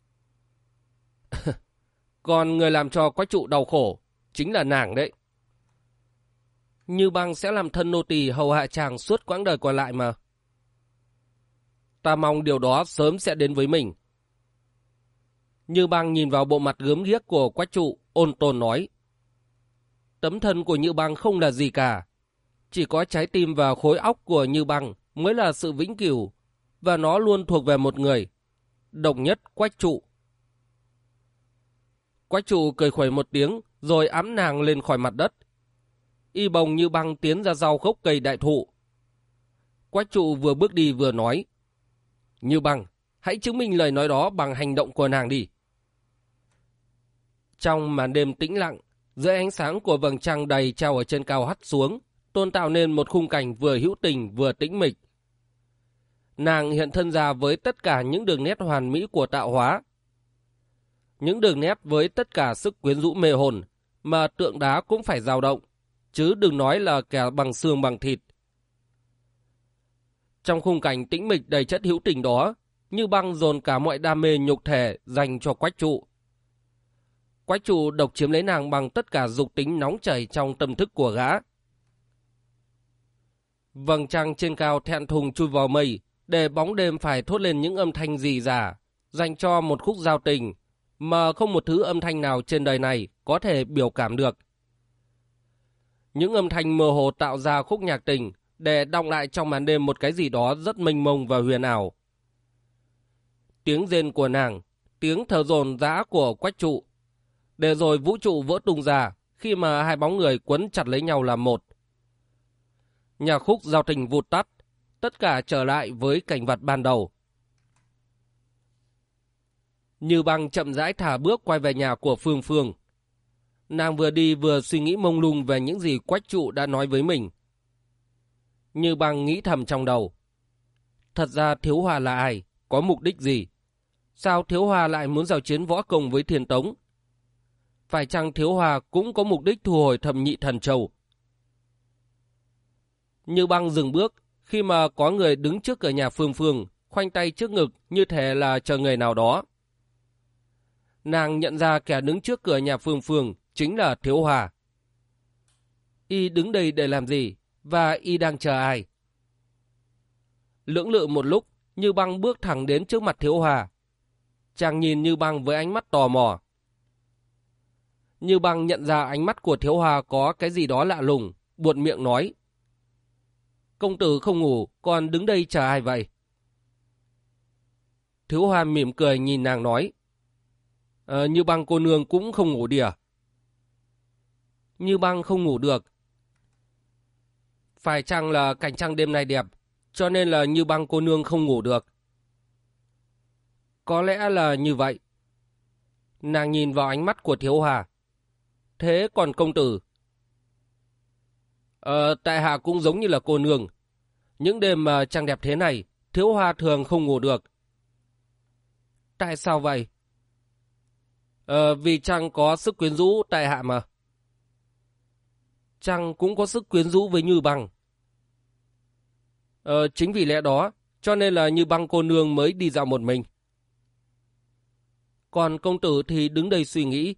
Còn người làm cho Quách trụ đau khổ chính là nàng đấy. Như Băng sẽ làm thân nô tỳ hầu hạ chàng suốt quãng đời còn lại mà. Ta mong điều đó sớm sẽ đến với mình. Như Băng nhìn vào bộ mặt gớm ghiếc của Quách trụ, ôn tồn nói. tấm thân của Như Băng không là gì cả. Chỉ có trái tim và khối óc của Như Băng mới là sự vĩnh cửu, và nó luôn thuộc về một người, độc nhất Quách Trụ. Quách Trụ cười khuẩy một tiếng rồi ẵm nàng lên khỏi mặt đất. Y bồng Như Băng tiến ra sau gốc cây đại thụ. Quách Trụ vừa bước đi vừa nói: Như Băng, hãy chứng minh lời nói đó bằng hành động của nàng đi. Trong màn đêm tĩnh lặng, dưới ánh sáng của vầng trăng đầy treo ở trên cao hắt xuống, tôn tạo nên một khung cảnh vừa hữu tình vừa tĩnh mịch. Nàng hiện thân ra với tất cả những đường nét hoàn mỹ của tạo hóa. Những đường nét với tất cả sức quyến rũ mê hồn, mà tượng đá cũng phải dao động, chứ đừng nói là kẻ bằng xương bằng thịt. Trong khung cảnh tĩnh mịch đầy chất hữu tình đó, Như Băng dồn cả mọi đam mê nhục thể dành cho Quách Trụ. Quách Trụ độc chiếm lấy nàng bằng tất cả dục tính nóng chảy trong tâm thức của gã. Vầng trăng trên cao thẹn thùng chui vào mây, để bóng đêm phải thốt lên những âm thanh rì rả, dành cho một khúc giao tình, mà không một thứ âm thanh nào trên đời này có thể biểu cảm được. Những âm thanh mơ hồ tạo ra khúc nhạc tình, để đọng lại trong màn đêm một cái gì đó rất mênh mông và huyền ảo. Tiếng rên của nàng, tiếng thở dồn dã của Quách Trụ, để rồi vũ trụ vỡ tung ra khi mà hai bóng người quấn chặt lấy nhau làm một. Nhạc khúc giao tình vụt tắt, tất cả trở lại với cảnh vật ban đầu. Như Băng chậm rãi thả bước quay về nhà của Phương Phương. Nàng vừa đi vừa suy nghĩ mông lung về những gì Quách Trụ đã nói với mình. Như Băng nghĩ thầm trong đầu: thật ra Thiếu Hòa là ai, có mục đích gì? Sao Thiếu Hòa lại muốn giao chiến võ công với Thiên Tống? Phải chăng Thiếu Hòa cũng có mục đích thu hồi Thập Nhị Thần Châu? Như Băng dừng bước khi mà có người đứng trước cửa nhà Phương Phương, khoanh tay trước ngực như thể là chờ người nào đó. Nàng nhận ra kẻ đứng trước cửa nhà Phương Phương chính là Thiếu Hòa. Y đứng đây để làm gì? Và y đang chờ ai? Lưỡng lự một lúc, Như Băng bước thẳng đến trước mặt Thiếu Hòa. Chàng nhìn Như Băng với ánh mắt tò mò. Như Băng nhận ra ánh mắt của Thiếu Hòa có cái gì đó lạ lùng, buột miệng nói: công tử không ngủ, còn đứng đây chờ ai vậy? Thiếu Hòa mỉm cười nhìn nàng nói: Như Băng cô nương cũng không ngủ đi à? Như Băng không ngủ được. Phải chăng là cảnh trăng đêm nay đẹp, cho nên là Như Băng cô nương không ngủ được? Có lẽ là như vậy. Nàng nhìn vào ánh mắt của Thiếu Hòa. Thế còn công tử? Tại hạ cũng giống như là cô nương. Những đêm mà trăng đẹp thế này, Thiếu Hòa thường không ngủ được. Tại sao vậy? Vì trăng có sức quyến rũ tại hạ mà. Trăng cũng có sức quyến rũ với Như Băng. Chính vì lẽ đó, cho nên là Như Băng cô nương mới đi dạo một mình. Còn công tử thì đứng đây suy nghĩ.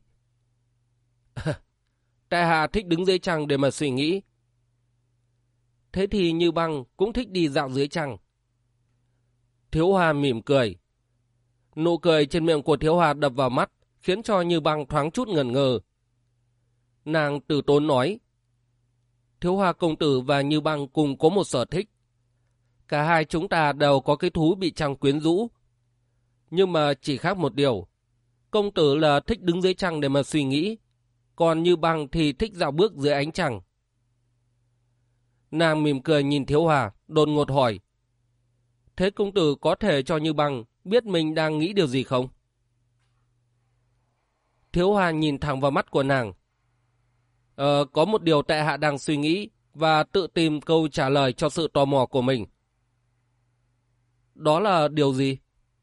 Tại hạ thích đứng dưới trăng để mà suy nghĩ. Thế thì Như Băng cũng thích đi dạo dưới trăng. Thiếu Hòa mỉm cười. Nụ cười trên miệng của Thiếu Hòa đập vào mắt, khiến cho Như Băng thoáng chút ngẩn ngơ. Nàng từ tốn nói: Thiếu Hòa công tử và Như Băng cùng có một sở thích. Cả hai chúng ta đều có cái thú bị trăng quyến rũ. Nhưng mà chỉ khác một điều. Công tử là thích đứng dưới trăng để mà suy nghĩ, còn Như Băng thì thích dạo bước dưới ánh trăng. Nàng mỉm cười nhìn Thiếu Hòa, đột ngột hỏi: thế công tử có thể cho Như Băng biết mình đang nghĩ điều gì không? Thiếu Hòa nhìn thẳng vào mắt của nàng. Có một điều tại hạ đang suy nghĩ và tự tìm câu trả lời cho sự tò mò của mình. Đó là điều gì?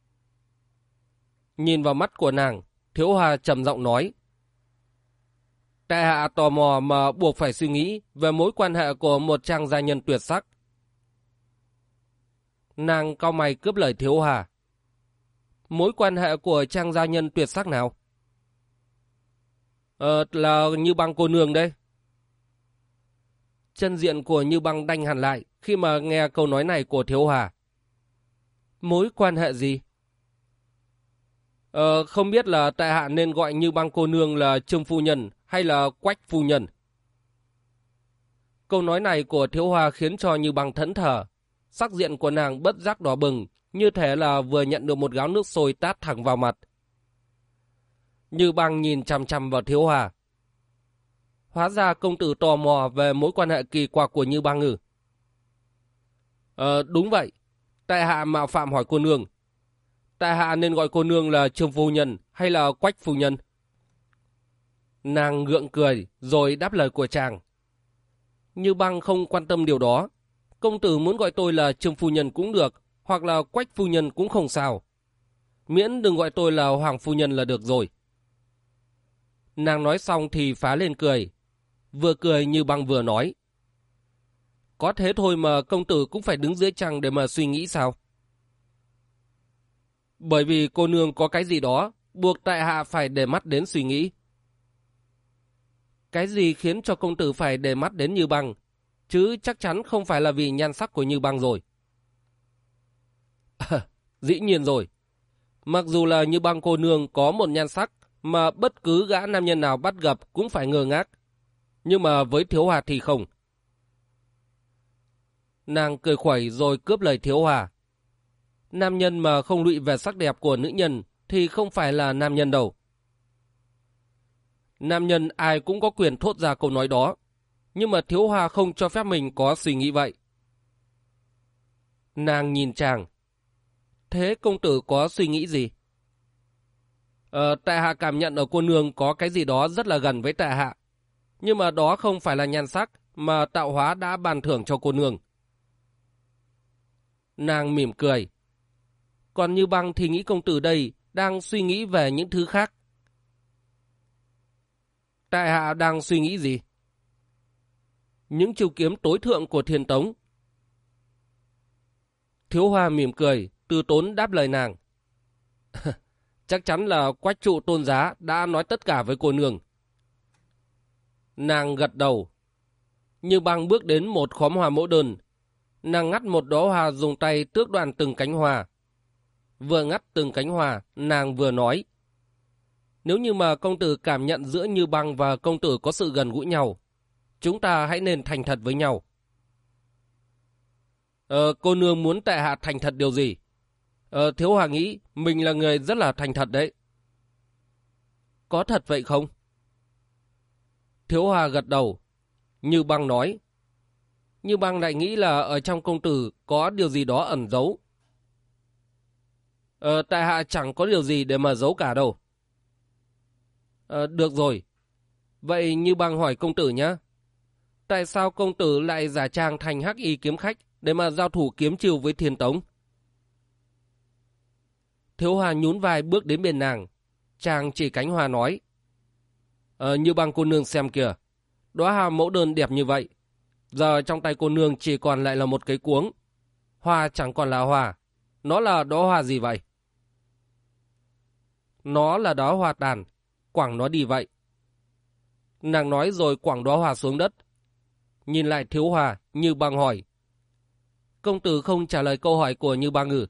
Nhìn vào mắt của nàng, Thiếu Hòa trầm giọng nói: tại hạ tò mò mà buộc phải suy nghĩ về mối quan hệ của một chàng gia nhân tuyệt sắc. Nàng cau mày cướp lời Thiếu Hòa. Mối quan hệ của chàng gia nhân tuyệt sắc nào? Là Như Băng cô nương đây. Chân diện của Như Băng đanh hẳn lại khi mà nghe câu nói này của Thiếu Hòa. Mối quan hệ gì? Không biết là tại hạ nên gọi Như Băng cô nương là Trương phu nhân hay là Quách phu nhân. Câu nói này của Thiếu Hoa khiến cho Như Băng thẫn thờ. Sắc diện của nàng bất giác đỏ bừng, như thể là vừa nhận được một gáo nước sôi tát thẳng vào mặt. Như Băng nhìn chằm chằm vào Thiếu Hoa. Hóa ra công tử tò mò về mối quan hệ kỳ quặc của Như Băng ư? Đúng vậy. Tại hạ mạo phạm hỏi cô nương. Tại hạ nên gọi cô nương là Trương phu nhân hay là Quách phu nhân? Nàng gượng cười rồi đáp lời của chàng. Như Băng không quan tâm điều đó. Công tử muốn gọi tôi là Trương phu nhân cũng được, hoặc là Quách phu nhân cũng không sao. Miễn đừng gọi tôi là Hoàng phu nhân là được rồi. Nàng nói xong thì phá lên cười. Vừa cười Như Băng vừa nói. Có thế thôi mà công tử cũng phải đứng dưới trăng để mà suy nghĩ sao? Bởi vì cô nương có cái gì đó buộc tại hạ phải để mắt đến suy nghĩ. Cái gì khiến cho công tử phải để mắt đến Như Băng? Chứ chắc chắn không phải là vì nhan sắc của Như Băng rồi. Dĩ nhiên rồi. Mặc dù là Như Băng cô nương có một nhan sắc mà bất cứ gã nam nhân nào bắt gặp cũng phải ngơ ngác. Nhưng mà với Thiếu Hòa thì không. Nàng cười khuẩy rồi cướp lời Thiếu Hòa. Nam nhân mà không lụy về sắc đẹp của nữ nhân thì không phải là nam nhân đâu. Nam nhân ai cũng có quyền thốt ra câu nói đó. Nhưng mà Thiếu Hòa không cho phép mình có suy nghĩ vậy. Nàng nhìn chàng. Thế công tử có suy nghĩ gì? Tại hạ cảm nhận ở cô nương có cái gì đó rất là gần với tại hạ. Nhưng mà đó không phải là nhan sắc mà tạo hóa đã ban thưởng cho cô nương. Nàng mỉm cười. Còn Như Băng thì nghĩ công tử đây đang suy nghĩ về những thứ khác. Tại hạ đang suy nghĩ gì? Những chiêu kiếm tối thượng của Thiên Tống. Thiếu Hoa mỉm cười, từ tốn đáp lời nàng. Chắc chắn là Quách trụ Tôn Giá đã nói tất cả với cô nương. Nàng gật đầu. Như Băng bước đến một khóm hoa mẫu đơn. Nàng ngắt một đóa hoa dùng tay tước đoạn từng cánh hoa. Vừa ngắt từng cánh hoa, nàng vừa nói. Nếu như mà công tử cảm nhận giữa Như Băng và công tử có sự gần gũi nhau, chúng ta hãy nên thành thật với nhau. Cô nương muốn tại hạ thành thật điều gì? Thiếu Hòa nghĩ mình là người rất là thành thật đấy. Có thật vậy không? Thiếu Hòa gật đầu. Như Băng nói. Như Băng lại nghĩ là ở trong công tử có điều gì đó ẩn giấu. Tại hạ chẳng có điều gì để mà giấu cả đâu. Được rồi. Vậy Như Băng hỏi công tử nhé. Tại sao công tử lại giả trang thành hắc y kiếm khách để mà giao thủ kiếm chiêu với Thiên Tống? Thiếu Hòa nhún vai bước đến bên nàng. Chàng chỉ cánh hoa nói. Như Băng cô nương xem kìa. Đóa hoa mẫu đơn đẹp như vậy. Giờ trong tay cô nương chỉ còn lại là một cái cuống. Hoa chẳng còn là hoa. Nó là đóa hoa gì vậy? Nó là đóa hoa tàn. Quẳng nó đi vậy. Nàng nói rồi quẳng đóa hoa xuống đất. Nhìn lại Thiếu Hòa, Như Băng hỏi. Công tử không trả lời câu hỏi của Như Băng ư?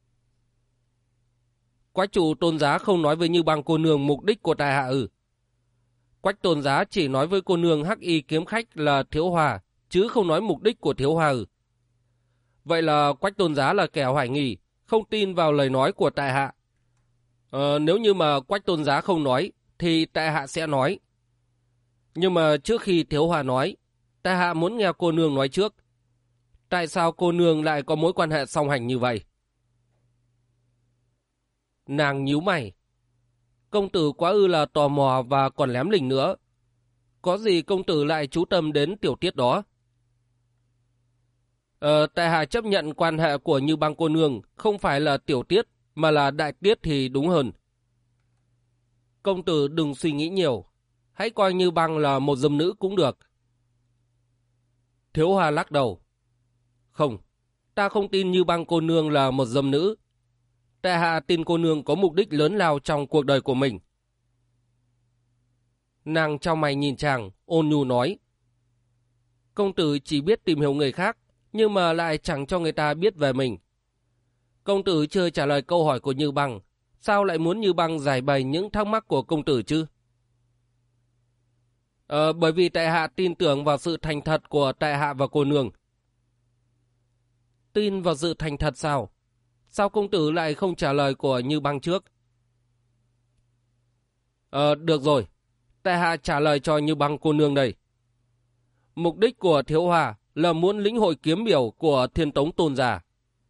Quách trụ Tôn Giá không nói với Như Băng cô nương mục đích của tại hạ ư? Quách Tôn Giá chỉ nói với cô nương hắc y kiếm khách là Thiếu Hòa, chứ không nói mục đích của Thiếu Hòa ư? Vậy là Quách Tôn Giá là kẻ hoài nghi, không tin vào lời nói của tại hạ. Nếu như mà Quách Tôn Giá không nói, thì tại hạ sẽ nói. Nhưng mà trước khi Thiếu Hòa nói, tại hạ muốn nghe cô nương nói trước. Tại sao cô nương lại có mối quan hệ song hành như vậy? Nàng nhíu mày. Công tử quá ư là tò mò và còn lém lỉnh nữa. Có gì công tử lại chú tâm đến tiểu tiết đó? Tại hạ chấp nhận quan hệ của Như Băng cô nương không phải là tiểu tiết mà là đại tiết thì đúng hơn. Công tử đừng suy nghĩ nhiều. Hãy coi Như Băng là một dâm nữ cũng được. Thiếu Hòa lắc đầu. Không, ta không tin Như Băng cô nương là một dâm nữ. Tại hạ tin cô nương có mục đích lớn lao trong cuộc đời của mình. Nàng chau mày nhìn chàng, ôn nhu nói. Công tử chỉ biết tìm hiểu người khác, nhưng mà lại chẳng cho người ta biết về mình. Công tử chưa trả lời câu hỏi của Như Băng, sao lại muốn Như Băng giải bày những thắc mắc của công tử chứ? Bởi vì tại hạ tin tưởng vào sự thành thật của tại hạ và cô nương. Tin vào sự thành thật sao? Sao công tử lại không trả lời của Như Băng trước? Được rồi, tại hạ trả lời cho Như Băng cô nương đây. Mục đích của Thiếu Hòa là muốn lĩnh hội kiếm biểu của Thiên Tống tôn giả.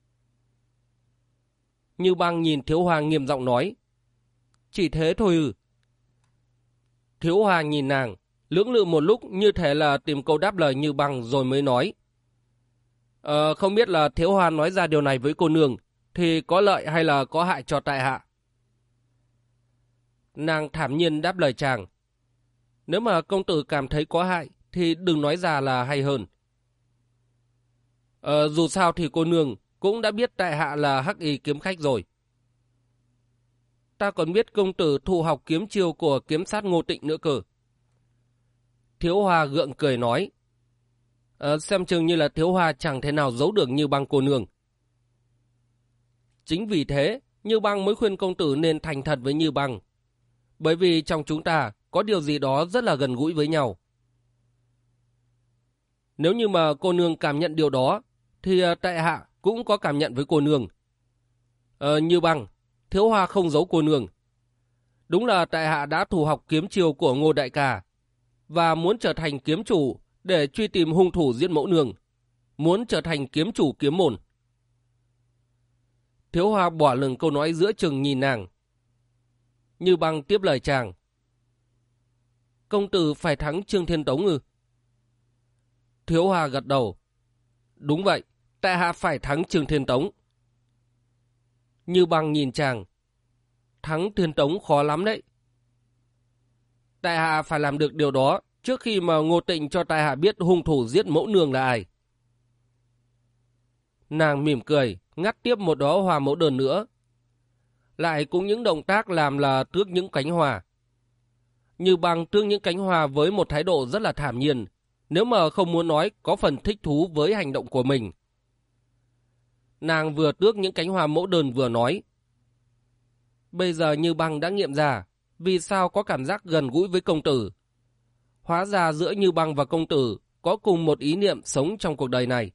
Như Băng nhìn Thiếu Hòa nghiêm giọng nói. Chỉ thế thôi ư? Thiếu Hòa nhìn nàng, lưỡng lự một lúc như thể là tìm câu đáp lời Như Băng rồi mới nói. Không biết là Thiếu Hòa nói ra điều này với cô nương thì có lợi hay là có hại cho tại hạ? Nàng thản nhiên đáp lời chàng. Nếu mà công tử cảm thấy có hại thì đừng nói ra là hay hơn. Dù sao thì cô nương cũng đã biết tại hạ là Hắc Y kiếm khách rồi. Ta còn biết công tử thụ học kiếm chiêu của kiếm sát Ngô Tịnh nữa cơ. Thiếu Hòa gượng cười nói. Xem chừng như là Thiếu Hòa chẳng thể nào giấu được Như Băng cô nương. Chính vì thế, Như Băng mới khuyên công tử nên thành thật với Như Băng. Bởi vì trong chúng ta có điều gì đó rất là gần gũi với nhau. Nếu như mà cô nương cảm nhận điều đó, thì tại hạ cũng có cảm nhận với cô nương. Như Băng, Thiếu Hòa không giấu cô nương. Đúng là tại hạ đã thủ học kiếm chiêu của Ngô đại ca và muốn trở thành kiếm chủ để truy tìm hung thủ giết mẫu nương, muốn trở thành kiếm chủ kiếm môn. Thiếu Hòa bỏ lửng câu nói giữa chừng nhìn nàng. Như Băng tiếp lời chàng. Công tử phải thắng Trương Thiên Tống ư? Thiếu Hòa gật đầu. Đúng vậy, tại hạ phải thắng Trương Thiên Tống. Như Băng nhìn chàng. Thắng Thiên Tống khó lắm đấy. Tại hạ phải làm được điều đó trước khi mà Ngô Tịnh cho tại hạ biết hung thủ giết mẫu nương là ai. Nàng mỉm cười, ngắt tiếp một đóa hoa mẫu đơn nữa. Lại cũng những động tác làm là tước những cánh hoa. Như Băng tước những cánh hoa với một thái độ rất là thản nhiên, nếu mà không muốn nói có phần thích thú với hành động của mình. Nàng vừa tước những cánh hoa mẫu đơn vừa nói. Bây giờ Như Băng đã nghiệm ra vì sao có cảm giác gần gũi với công tử. Hóa ra giữa Như Băng và công tử có cùng một ý niệm sống trong cuộc đời này.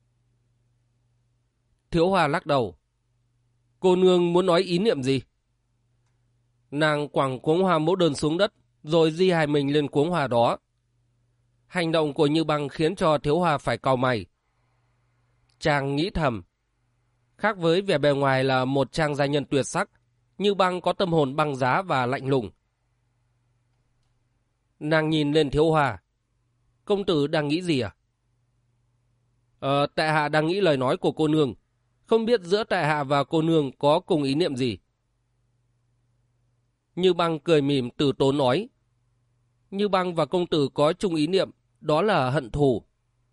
Thiếu Hòa lắc đầu. Cô nương muốn nói ý niệm gì? Nàng quẳng cuống hoa mẫu đơn xuống đất, rồi di hài mình lên cuống hoa đó. Hành động của Như Băng khiến cho Thiếu Hòa phải cau mày. Chàng nghĩ thầm. Khác với vẻ bề ngoài là một chàng giai nhân tuyệt sắc, Như Băng có tâm hồn băng giá và lạnh lùng. Nàng nhìn lên Thiếu Hòa. Công tử đang nghĩ gì à? Tại hạ đang nghĩ lời nói của cô nương. Không biết giữa tại hạ và cô nương có cùng ý niệm gì? Như Băng cười mỉm từ tốn nói. Như Băng và công tử có chung ý niệm, đó là hận thù.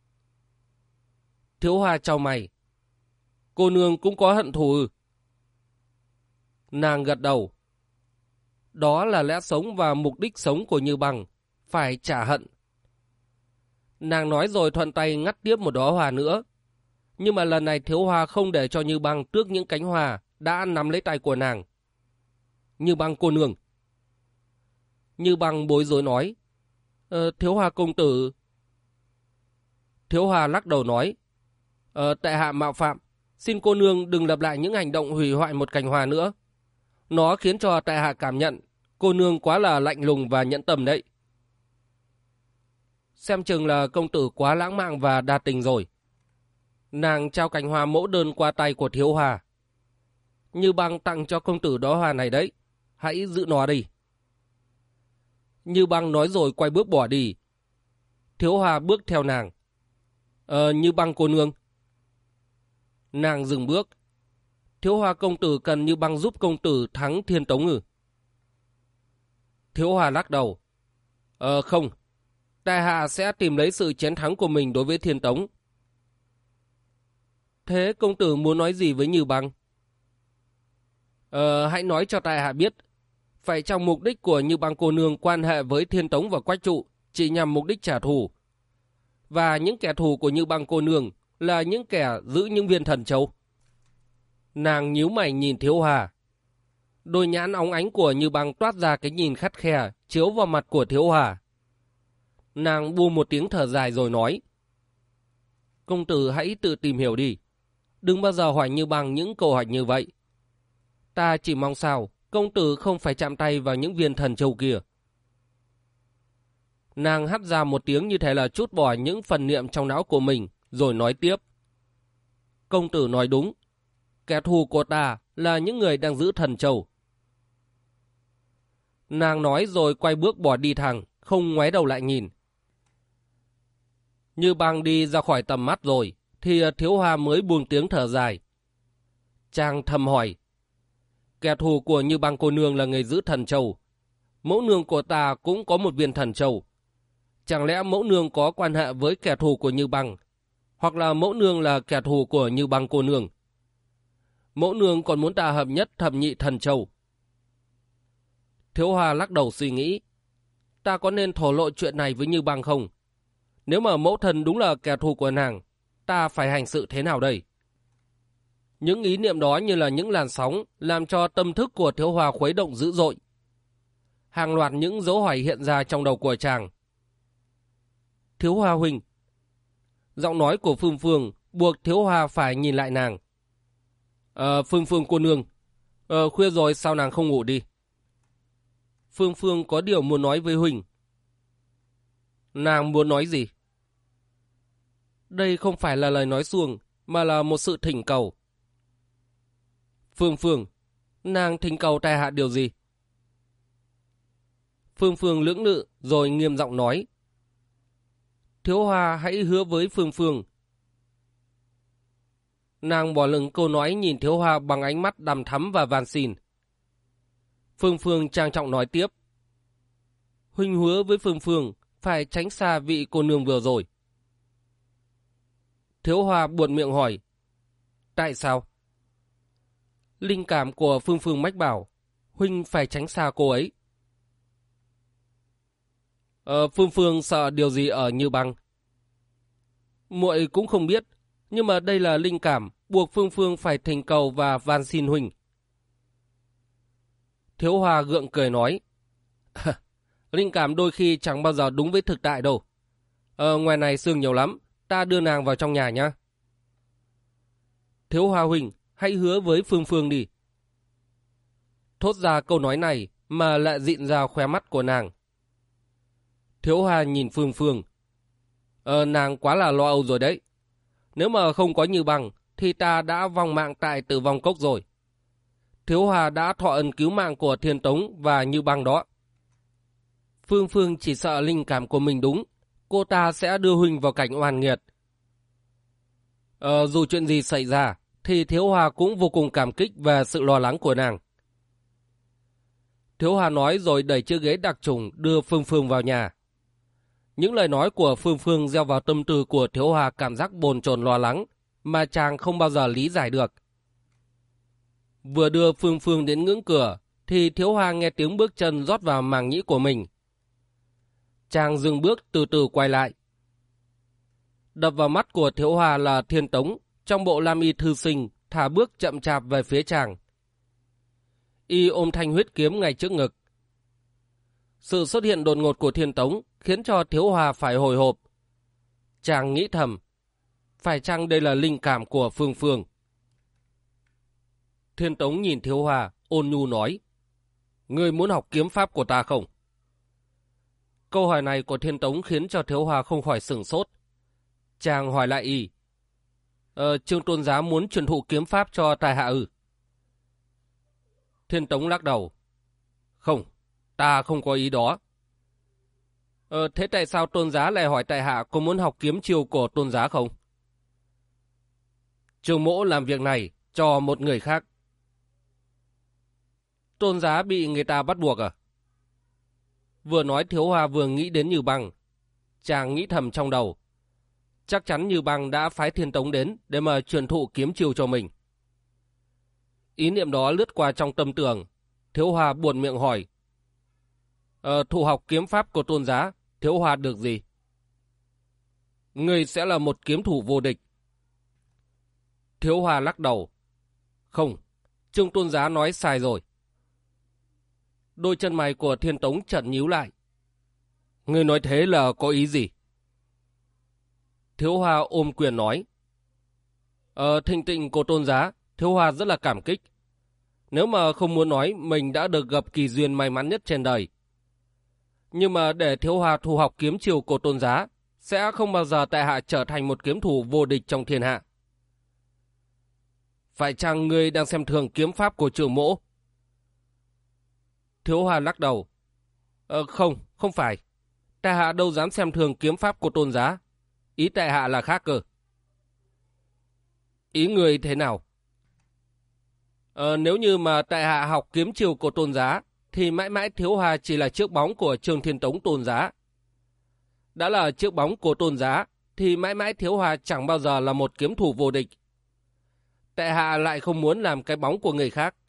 Thiếu Hòa chau mày. Cô nương cũng có hận thù ư? Nàng gật đầu. Đó là lẽ sống và mục đích sống của Như Băng, phải trả hận. Nàng nói rồi thuận tay ngắt tiếp một đóa hoa nữa. Nhưng mà lần này Thiếu Hòa không để cho Như Băng tước những cánh hoa đã nắm lấy tay của nàng. Như Băng cô nương. Như Băng bối rối nói. Thiếu Hòa công tử. Thiếu Hòa lắc đầu nói. Tại hạ mạo phạm. Xin cô nương đừng lặp lại những hành động hủy hoại một cành hoa nữa. Nó khiến cho tại hạ cảm nhận cô nương quá là lạnh lùng và nhẫn tâm đấy. Xem chừng là công tử quá lãng mạn và đa tình rồi. Nàng trao cành hoa mẫu đơn qua tay của Thiếu Hòa. Như Băng tặng cho công tử đó hoa này đấy. Hãy giữ nó đi. Như Băng nói rồi quay bước bỏ đi. Thiếu Hòa bước theo nàng. Như Băng cô nương. Nàng dừng bước. Thiếu Hòa công tử cần Như Băng giúp công tử thắng Thiên Tống ư? Thiếu Hòa lắc đầu. Không. Tại hạ sẽ tìm lấy sự chiến thắng của mình đối với Thiên Tống. Thế công tử muốn nói gì với Như Băng? Hãy nói cho tại hạ biết. Phải trong mục đích của Như Băng cô nương quan hệ với Thiên Tống và Quách Trụ chỉ nhằm mục đích trả thù. Và những kẻ thù của Như Băng cô nương là những kẻ giữ những viên thần châu. Nàng nhíu mày nhìn Thiếu Hòa. Đôi nhãn óng ánh của Như Băng toát ra cái nhìn khắt khe chiếu vào mặt của Thiếu Hòa. Nàng bu một tiếng thở dài rồi nói. Công tử hãy tự tìm hiểu đi. Đừng bao giờ hỏi Như Băng những câu hỏi như vậy. Ta chỉ mong sao công tử không phải chạm tay vào những viên thần châu kia. Nàng hắt ra một tiếng như thế là trút bỏ những phần niệm trong não của mình, rồi nói tiếp. Công tử nói đúng. Kẻ thù của ta là những người đang giữ thần châu. Nàng nói rồi quay bước bỏ đi thẳng, không ngoái đầu lại nhìn. Như Băng đi ra khỏi tầm mắt rồi, thì Thiếu Hoa mới buông tiếng thở dài. Chàng thầm hỏi. Kẻ thù của Như Băng cô nương là người giữ thần châu. Mẫu nương của ta cũng có một viên thần châu. Chẳng lẽ mẫu nương có quan hệ với kẻ thù của Như Băng? Hoặc là mẫu nương là kẻ thù của Như Băng cô nương? Mẫu nương còn muốn ta hợp nhất thập nhị thần châu. Thiếu Hoa lắc đầu suy nghĩ. Ta có nên thổ lộ chuyện này với Như Băng không? Nếu mà mẫu thần đúng là kẻ thù của nàng, ta phải hành sự thế nào đây? Những ý niệm đó như là những làn sóng làm cho tâm thức của Thiếu Hoa khuấy động dữ dội. Hàng loạt những dấu hỏi hiện ra trong đầu của chàng. Thiếu Hoa huynh. Giọng nói của Phương Phương buộc Thiếu Hoa phải nhìn lại nàng. Phương Phương cô nương. Khuya rồi sao nàng không ngủ đi? Phương Phương có điều muốn nói với huynh. Nàng muốn nói gì? Đây không phải là lời nói suông, mà là một sự thỉnh cầu. Phương Phương, nàng thỉnh cầu tại hạ điều gì? Phương Phương lưỡng lự rồi nghiêm giọng nói. Thiếu Hoa hãy hứa với Phương Phương. Nàng bỏ lửng câu nói nhìn Thiếu Hoa bằng ánh mắt đằm thắm và van xin. Phương Phương trang trọng nói tiếp. Huynh hứa với Phương Phương phải tránh xa vị cô nương vừa rồi. Thiếu Hoa buột miệng hỏi. Tại sao? Linh cảm của Phương Phương mách bảo huynh phải tránh xa cô ấy. Phương Phương sợ điều gì ở Như Băng? Muội cũng không biết, nhưng mà đây là linh cảm buộc Phương Phương phải thỉnh cầu và van xin huynh. Thiếu Hoa gượng cười nói. Linh cảm đôi khi chẳng bao giờ đúng với thực tại đâu. Ngoài này sương nhiều lắm, ta đưa nàng vào trong nhà nhá. Thiếu Hoa huynh, hãy hứa với Phương Phương đi. Thốt ra câu nói này mà lại dịn ra khóe mắt của nàng. Thiếu Hoa nhìn Phương Phương. Nàng quá là lo âu rồi đấy. Nếu mà không có Như Băng thì ta đã vong mạng tại Tử Vong Cốc rồi. Thiếu Hoa đã thọ ân cứu mạng của Thiên Tống và Như Băng đó. Phương Phương chỉ sợ linh cảm của mình đúng, cô ta sẽ đưa huynh vào cảnh oan nghiệt. Dù chuyện gì xảy ra thì Thiếu Hoa cũng vô cùng cảm kích về sự lo lắng của nàng. Thiếu Hoa nói rồi đẩy chiếc ghế đặc trùng đưa Phương Phương vào nhà. Những lời nói của Phương Phương gieo vào tâm tư của Thiếu Hoa cảm giác bồn chồn lo lắng mà chàng không bao giờ lý giải được. Vừa đưa Phương Phương đến ngưỡng cửa thì Thiếu Hoa nghe tiếng bước chân rót vào màng nhĩ của mình. Chàng dừng bước từ từ quay lại. Đập vào mắt của Thiếu Hoa là Thiên Tống trong bộ lam y thư sinh thả bước chậm chạp về phía chàng. Y ôm thanh huyết kiếm ngay trước ngực. Sự xuất hiện đột ngột của Thiên Tống khiến cho Thiếu Hoa phải hồi hộp. Chàng nghĩ thầm, phải chăng đây là linh cảm của Phương Phương? Thiên Tống nhìn Thiếu Hoa, ôn nhu nói, ngươi muốn học kiếm pháp của ta không? Câu hỏi này của Thiên Tống khiến cho Thiếu Hoa không khỏi sửng sốt. Chàng hỏi lại y, Trương Tôn Giá muốn truyền thụ kiếm pháp cho tài hạ ư? Thiên Tống lắc đầu, không, ta không có ý đó. Thế tại sao Tôn Giá lại hỏi tại hạ có muốn học kiếm chiêu của Tôn Giá không? Trương Mỗ làm việc này cho một người khác. Tôn Giá bị người ta bắt buộc à? Vừa nói Thiếu Hoa vừa nghĩ đến Như Băng. Chàng nghĩ thầm trong đầu, chắc chắn Như Băng đã phái Thiên Tống đến để mà truyền thụ kiếm chiêu cho mình. Ý niệm đó lướt qua trong tâm tưởng. Thiếu Hoa buồn miệng hỏi, thụ học kiếm pháp của Tôn Giá, Thiếu Hoa được gì? Ngươi sẽ là một kiếm thủ vô địch. Thiếu Hoa lắc đầu, không, Trương Tôn Giá nói sai rồi. Đôi chân mày của Thiên Tống chợt nhíu lại. Ngươi nói thế là có ý gì? Thiếu Hoa ôm quyền nói. Thịnh tịnh của tôn giá, Thiếu Hoa rất là cảm kích. Nếu mà không muốn nói mình đã được gặp kỳ duyên may mắn nhất trên đời. Nhưng mà để Thiếu Hoa thu học kiếm chiêu của tôn giá, sẽ không bao giờ tại hạ trở thành một kiếm thủ vô địch trong thiên hạ. Phải chăng ngươi đang xem thường kiếm pháp của Trường Mỗ? Thiếu Hoa lắc đầu. Không phải. Tại hạ đâu dám xem thường kiếm pháp của tôn giá. Ý tại hạ là khác cơ. Ý ngươi thế nào? Nếu như mà tại hạ học kiếm chiêu của tôn giá, thì mãi mãi Thiếu Hoa chỉ là chiếc bóng của Trường Thiên Tống tôn giá. Đã là chiếc bóng của tôn giá, thì mãi mãi Thiếu Hoa chẳng bao giờ là một kiếm thủ vô địch. Tại hạ lại không muốn làm cái bóng của người khác.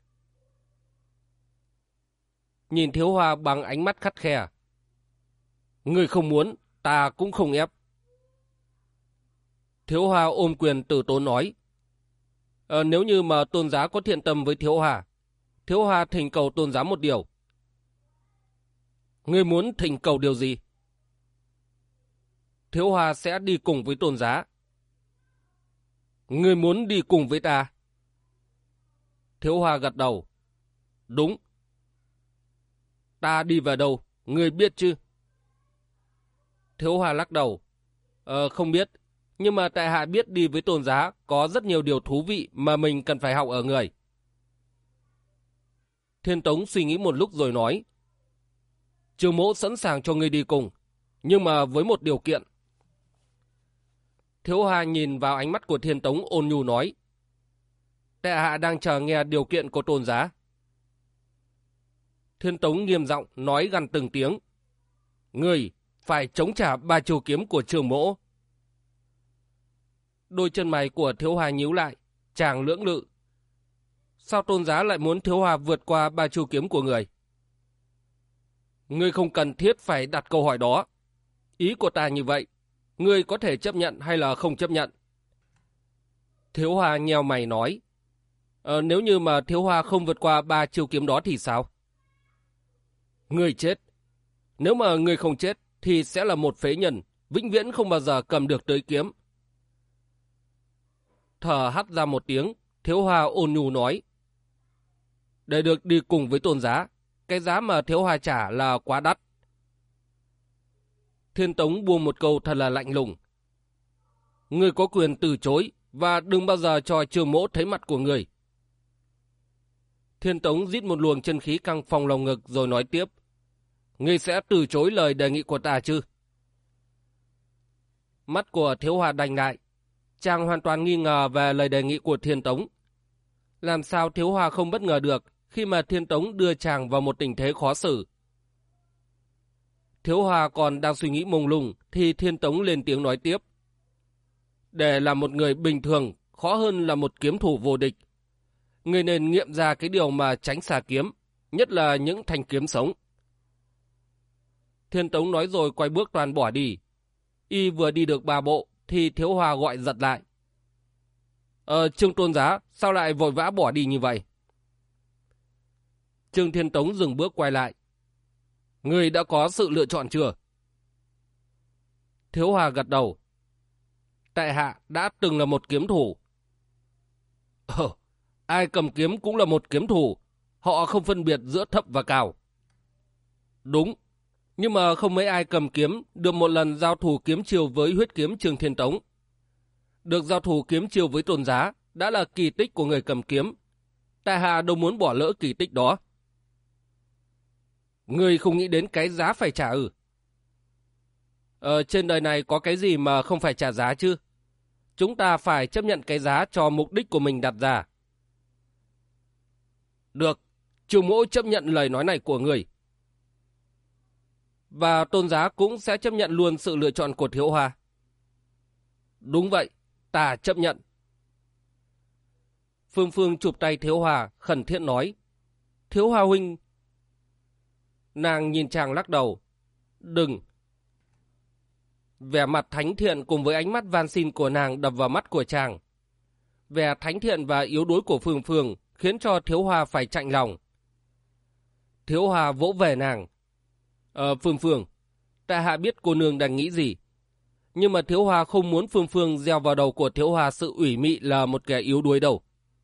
Nhìn Thiếu Hoa bằng ánh mắt khắt khe. Người không muốn, ta cũng không ép. Thiếu Hoa ôm quyền từ tốn nói. Nếu như mà tôn giá có thiện tâm với Thiếu Hoa thỉnh cầu tôn giá một điều. Ngươi muốn thỉnh cầu điều gì? Thiếu Hoa sẽ đi cùng với tôn giá. Ngươi muốn đi cùng với ta? Thiếu Hoa gật đầu. Đúng. Ta đi về đâu, ngươi biết chứ? Thiếu Hoa lắc đầu. Không biết, nhưng mà tại hạ biết đi với tôn giá có rất nhiều điều thú vị mà mình cần phải học ở người. Thiên Tống suy nghĩ một lúc rồi nói. Trường Mỗ sẵn sàng cho ngươi đi cùng, nhưng mà với một điều kiện. Thiếu Hoa nhìn vào ánh mắt của Thiên Tống ôn nhu nói. Tại hạ đang chờ nghe điều kiện của tôn giá. Thiên Tống nghiêm giọng nói gằn từng tiếng. Ngươi phải chống trả 3 chiêu kiếm của Trường Mỗ. Đôi chân mày của Thiếu Hoa nhíu lại, chàng lưỡng lự. Sao tôn giá lại muốn Thiếu Hoa vượt qua 3 chiêu kiếm của người? Ngươi không cần thiết phải đặt câu hỏi đó. Ý của ta như vậy, ngươi có thể chấp nhận hay là không chấp nhận? Thiếu Hoa nheo mày nói. Nếu như mà Thiếu Hoa không vượt qua 3 chiêu kiếm đó thì sao? Ngươi chết. Nếu mà ngươi không chết thì sẽ là một phế nhân, vĩnh viễn không bao giờ cầm được tới kiếm. Thở hắt ra một tiếng, Thiếu Hoa ôn nhu nói. Để được đi cùng với tôn giá, cái giá mà Thiếu Hoa trả là quá đắt. Thiên Tống buông một câu thật là lạnh lùng. Ngươi có quyền từ chối và đừng bao giờ cho Trường Mỗ thấy mặt của ngươi. Thiên Tống rít một luồng chân khí căng phồng lồng ngực rồi nói tiếp. Ngươi sẽ từ chối lời đề nghị của ta chứ? Mắt của Thiếu Hoa đanh lại. Chàng hoàn toàn nghi ngờ về lời đề nghị của Thiên Tống. Làm sao Thiếu Hoa không bất ngờ được khi mà Thiên Tống đưa chàng vào một tình thế khó xử. Thiếu Hoa còn đang suy nghĩ mông lung thì Thiên Tống lên tiếng nói tiếp. Để là một người bình thường khó hơn là một kiếm thủ vô địch. Người nên nghiệm ra cái điều mà tránh xà kiếm, nhất là những thanh kiếm sống. Thiên Tống nói rồi quay bước toàn bỏ đi. Y vừa đi được 3 bộ thì Thiếu Hoa gọi giật lại. Trương tôn giá, sao lại vội vã bỏ đi như vậy? Trương Thiên Tống dừng bước quay lại. Ngươi đã có sự lựa chọn chưa? Thiếu Hoa gật đầu. Tại hạ đã từng là một kiếm thủ. Ai cầm kiếm cũng là một kiếm thủ. Họ không phân biệt giữa thấp và cao. Đúng. Nhưng mà không mấy ai cầm kiếm được một lần giao thủ kiếm chiêu với huyết kiếm Trương Thiên Tống. Được giao thủ kiếm chiêu với tôn giá đã là kỳ tích của người cầm kiếm. Tại hạ đâu muốn bỏ lỡ kỳ tích đó. Ngươi không nghĩ đến cái giá phải trả ư? Trên đời này có cái gì mà không phải trả giá chứ? Chúng ta phải chấp nhận cái giá cho mục đích của mình đặt ra. Được, Trường Mỗ chấp nhận lời nói này của người. Và tôn giá cũng sẽ chấp nhận luôn sự lựa chọn của Thiếu Hoa. Đúng vậy, ta chấp nhận. Phương Phương chụp tay Thiếu Hoa, khẩn thiết nói. Thiếu Hoa huynh... Nàng nhìn chàng lắc đầu. Đừng. Vẻ mặt thánh thiện cùng với ánh mắt van xin của nàng đập vào mắt của chàng. Vẻ thánh thiện và yếu đuối của Phương Phương khiến cho Thiếu Hoa phải chạnh lòng. Thiếu Hoa vỗ về nàng. Phương Phương, tại hạ biết cô nương đang nghĩ gì. Nhưng mà Thiếu Hòa không muốn Phương Phương gieo vào đầu của Thiếu Hòa sự ủy mị là một kẻ yếu đuối đâu.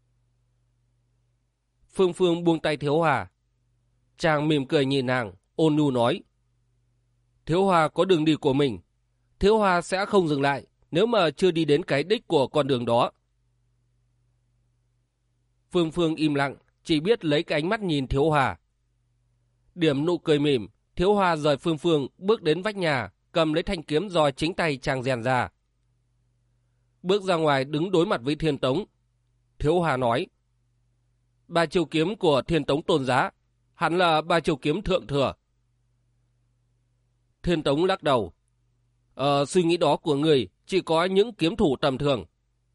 Phương Phương buông tay Thiếu Hòa. Chàng mỉm cười nhìn nàng, ôn nhu nói. Thiếu Hòa có đường đi của mình. Thiếu Hòa sẽ không dừng lại nếu mà chưa đi đến cái đích của con đường đó. Phương Phương im lặng, chỉ biết lấy cái ánh mắt nhìn Thiếu Hòa. Điểm nụ cười mỉm, Thiếu Hòa rời Phương Phương bước đến vách nhà, cầm lấy thanh kiếm do chính tay chàng rèn ra. Bước ra ngoài đứng đối mặt với Thiên Tống. Thiếu Hòa nói. 3 chiêu kiếm của Thiên Tống Tôn Giá, hẳn là 3 chiêu kiếm thượng thừa. Thiên Tống lắc đầu. Suy nghĩ đó của người chỉ có những kiếm thủ tầm thường.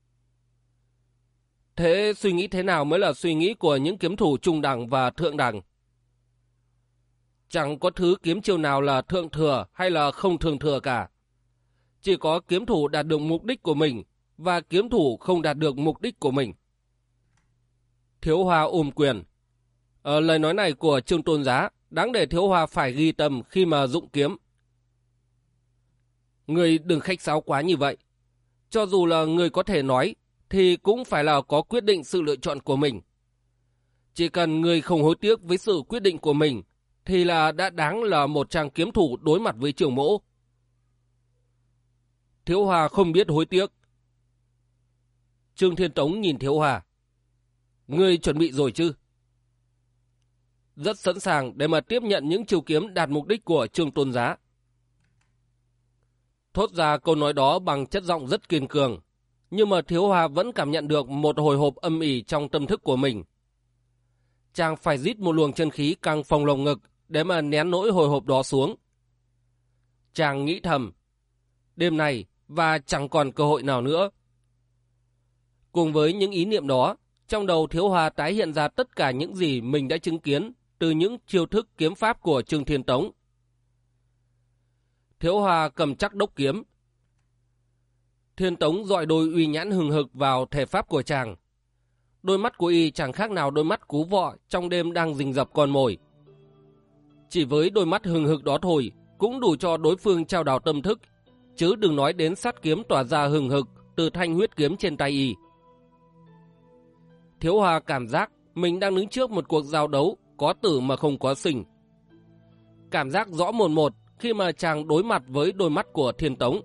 Thế suy nghĩ thế nào mới là suy nghĩ của những kiếm thủ trung đẳng và thượng đẳng? Chẳng có thứ kiếm chiêu nào là thượng thừa hay là không thượng thừa cả. Chỉ có kiếm thủ đạt được mục đích của mình và kiếm thủ không đạt được mục đích của mình. Thiếu Hòa ôm quyền. Lời nói này của Trương Tôn Giá đáng để Thiếu Hòa phải ghi tâm khi mà dụng kiếm. Người đừng khách sáo quá như vậy. Cho dù là người có thể nói thì cũng phải là có quyết định sự lựa chọn của mình. Chỉ cần người không hối tiếc với sự quyết định của mình thì là đã đáng là một chàng kiếm thủ đối mặt với Trường Mỗ. Thiếu Hòa không biết hối tiếc. Trương Thiên Tống nhìn Thiếu Hòa. Ngươi chuẩn bị rồi chứ? Rất sẵn sàng để mà tiếp nhận những chiêu kiếm đạt mục đích của Trương Tôn Giá. Thốt ra câu nói đó bằng chất giọng rất kiên cường, nhưng mà Thiếu Hòa vẫn cảm nhận được một hồi hộp âm ỉ trong tâm thức của mình. Chàng phải rít một luồng chân khí căng phồng lồng ngực để mà nén nỗi hồi hộp đó xuống. Chàng nghĩ thầm, đêm này và chẳng còn cơ hội nào nữa. Cùng với những ý niệm đó, trong đầu Thiếu Hòa tái hiện ra tất cả những gì mình đã chứng kiến từ những chiêu thức kiếm pháp của Trương Thiên Tống. Thiếu Hòa cầm chắc đốc kiếm. Thiên Tống dọi đôi uy nhãn hừng hực vào thể pháp của chàng. Đôi mắt của y chẳng khác nào đôi mắt cú vọ trong đêm đang rình rập con mồi. Chỉ với đôi mắt hừng hực đó thôi cũng đủ cho đối phương trao đảo tâm thức, chứ đừng nói đến sát kiếm tỏa ra hừng hực từ thanh huyết kiếm trên tay y. Thiếu Hòa cảm giác mình đang đứng trước một cuộc giao đấu có tử mà không có sinh. Cảm giác rõ mồn một khi mà chàng đối mặt với đôi mắt của Thiên Tống.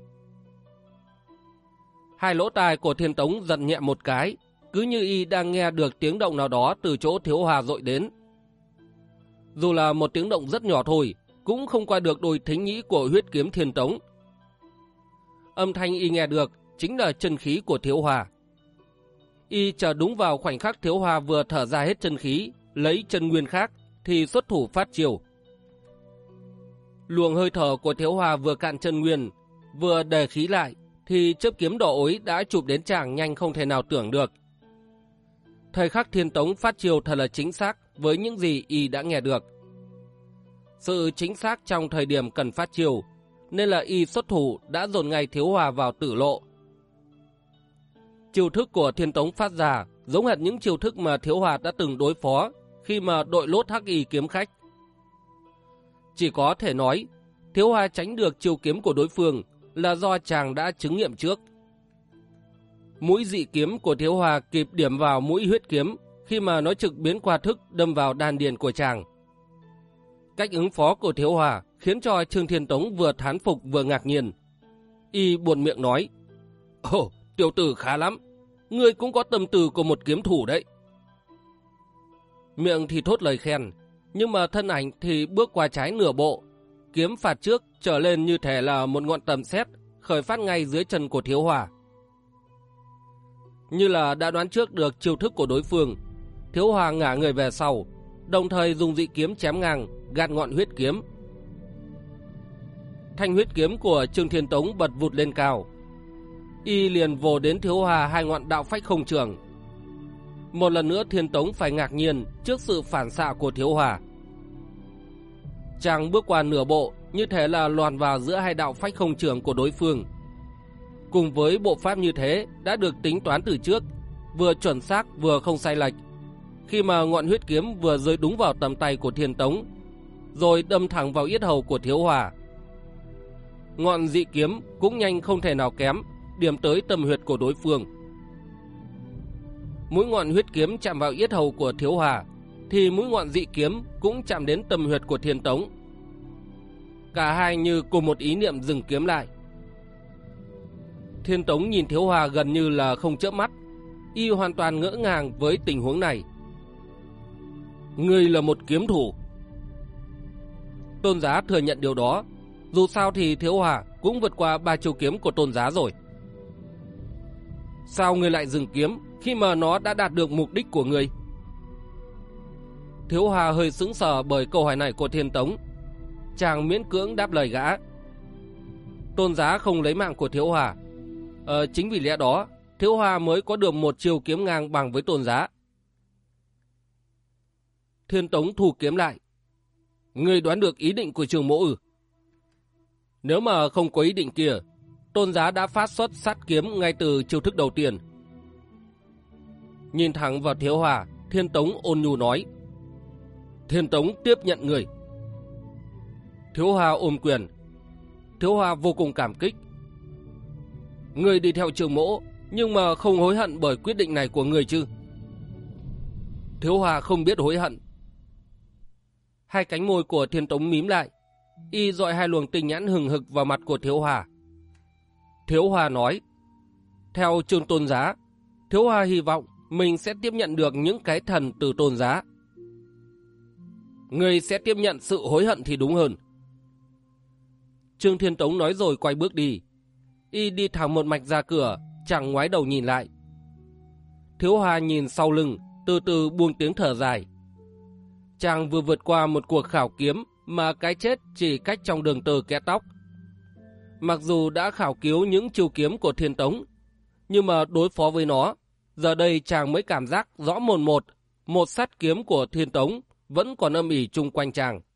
Hai lỗ tai của Thiên Tống giật nhẹ một cái, cứ như y đang nghe được tiếng động nào đó từ chỗ Thiếu Hòa dội đến. Dù là một tiếng động rất nhỏ thôi, cũng không qua được đôi thính nhĩ của huyết kiếm Thiên Tống. Âm thanh y nghe được chính là chân khí của Thiếu Hòa. Y chờ đúng vào khoảnh khắc Thiếu Hòa vừa thở ra hết chân khí, lấy chân nguyên khác, thì xuất thủ phát chiêu. Luồng hơi thở của Thiếu Hòa vừa cạn chân nguyên, vừa đề khí lại, thì chớp kiếm đỏ ối đã chụp đến chàng nhanh không thể nào tưởng được. Thời khắc Thiên Tống phát chiêu thật là chính xác với những gì y đã nghe được. Sự chính xác trong thời điểm cần phát chiêu, nên là y xuất thủ đã dồn ngay Thiếu Hòa vào tử lộ. Chiêu thức của Thiên Tống phát ra giống hệt những chiêu thức mà Thiếu Hòa đã từng đối phó khi mà đội lốt hắc y kiếm khách. Chỉ có thể nói, Thiếu Hòa tránh được chiêu kiếm của đối phương là do chàng đã chứng nghiệm trước. Mũi dị kiếm của Thiếu Hòa kịp điểm vào mũi huyết kiếm khi mà nó trực biến qua thức đâm vào đan điền của chàng. Cách ứng phó của Thiếu Hòa khiến cho Trương Thiên Tống vừa thán phục vừa ngạc nhiên. Y buột miệng nói, Ồ, tiểu tử khá lắm, ngươi cũng có tâm tư của một kiếm thủ đấy. Miệng thì thốt lời khen, nhưng mà thân ảnh thì bước qua trái nửa bộ, kiếm phạt trước trở lên như thể là một ngọn tầm sét khởi phát ngay dưới chân của Thiếu Hòa. Như là đã đoán trước được chiêu thức của đối phương, Thiếu Hòa ngả người về sau, đồng thời dùng dị kiếm chém ngang, gạt ngọn huyết kiếm. Thanh huyết kiếm của Trương Thiên Tống bật vụt lên cao. Y liền vồ đến Thiếu Hòa hai ngọn đạo phách không trường. Một lần nữa Thiên Tống phải ngạc nhiên trước sự phản xạ của Thiếu Hòa. Chàng bước qua nửa bộ, như thể là loàn vào giữa hai đạo phách không trường của đối phương. Cùng với bộ pháp như thế đã được tính toán từ trước, vừa chuẩn xác vừa không sai lệch, khi mà ngọn huyết kiếm vừa rơi đúng vào tầm tay của Thiên Tống, rồi đâm thẳng vào yết hầu của Thiếu Hòa. ngọn dị kiếm cũng nhanh không thể nào kém, điểm tới tâm huyệt của đối phương. Mũi ngọn huyết kiếm chạm vào yết hầu của Thiếu Hà, thì mũi ngọn dị kiếm cũng chạm đến tâm huyệt của Thiên Tống. Cả hai như cùng một ý niệm dừng kiếm lại. Thiên Tống nhìn Thiếu Hà gần như là không chớp mắt, y hoàn toàn ngỡ ngàng với tình huống này. Ngươi là một kiếm thủ. Tôn Giá thừa nhận điều đó, dù sao thì Thiếu Hà cũng vượt qua 3 chiêu kiếm của Tôn Giá rồi. Sao ngươi lại dừng kiếm khi mà nó đã đạt được mục đích của ngươi? Thiếu Hà hơi sững sờ bởi câu hỏi này của Thiên Tống. Chàng miễn cưỡng đáp lời gã. Tôn Giá không lấy mạng của Thiếu Hà. Chính vì lẽ đó, Thiếu Hà mới có được một chiêu kiếm ngang bằng với Tôn Giá. Thiên Tống thu kiếm lại. Ngươi đoán được ý định của Trường Mỗ ư? Nếu mà không có ý định kia, Tôn Giá đã phát xuất sát kiếm ngay từ chiêu thức đầu tiên. Nhìn thẳng vào Thiếu Hà, Thiên Tống ôn nhu nói. Thiên Tống tiếp nhận người. Thiếu Hà ôm quyền. Thiếu Hà vô cùng cảm kích. Người đi theo Trường Mỗ, nhưng mà không hối hận bởi quyết định này của người chứ? Thiếu Hà không biết hối hận. Hai cánh môi của Thiên Tống mím lại, y dọi hai luồng tinh nhãn hừng hực vào mặt của Thiếu Hà. Thiếu Hà nói, theo chương Tôn Giá, Thiếu Hà hy vọng mình sẽ tiếp nhận được những cái thần từ Tôn Giá. Người sẽ tiếp nhận sự hối hận thì đúng hơn. Trương Thiên Tống nói rồi quay bước đi. Y đi thẳng một mạch ra cửa, chẳng ngoái đầu nhìn lại. Thiếu Hà nhìn sau lưng, từ từ buông tiếng thở dài. Chàng vừa vượt qua một cuộc khảo kiếm mà cái chết chỉ cách trong đường tơ kẽ tóc. Mặc dù đã khảo cứu những chiêu kiếm của Thiên Tống, nhưng mà đối phó với nó, giờ đây chàng mới cảm giác rõ mồn một sát kiếm của Thiên Tống vẫn còn âm ỉ chung quanh chàng.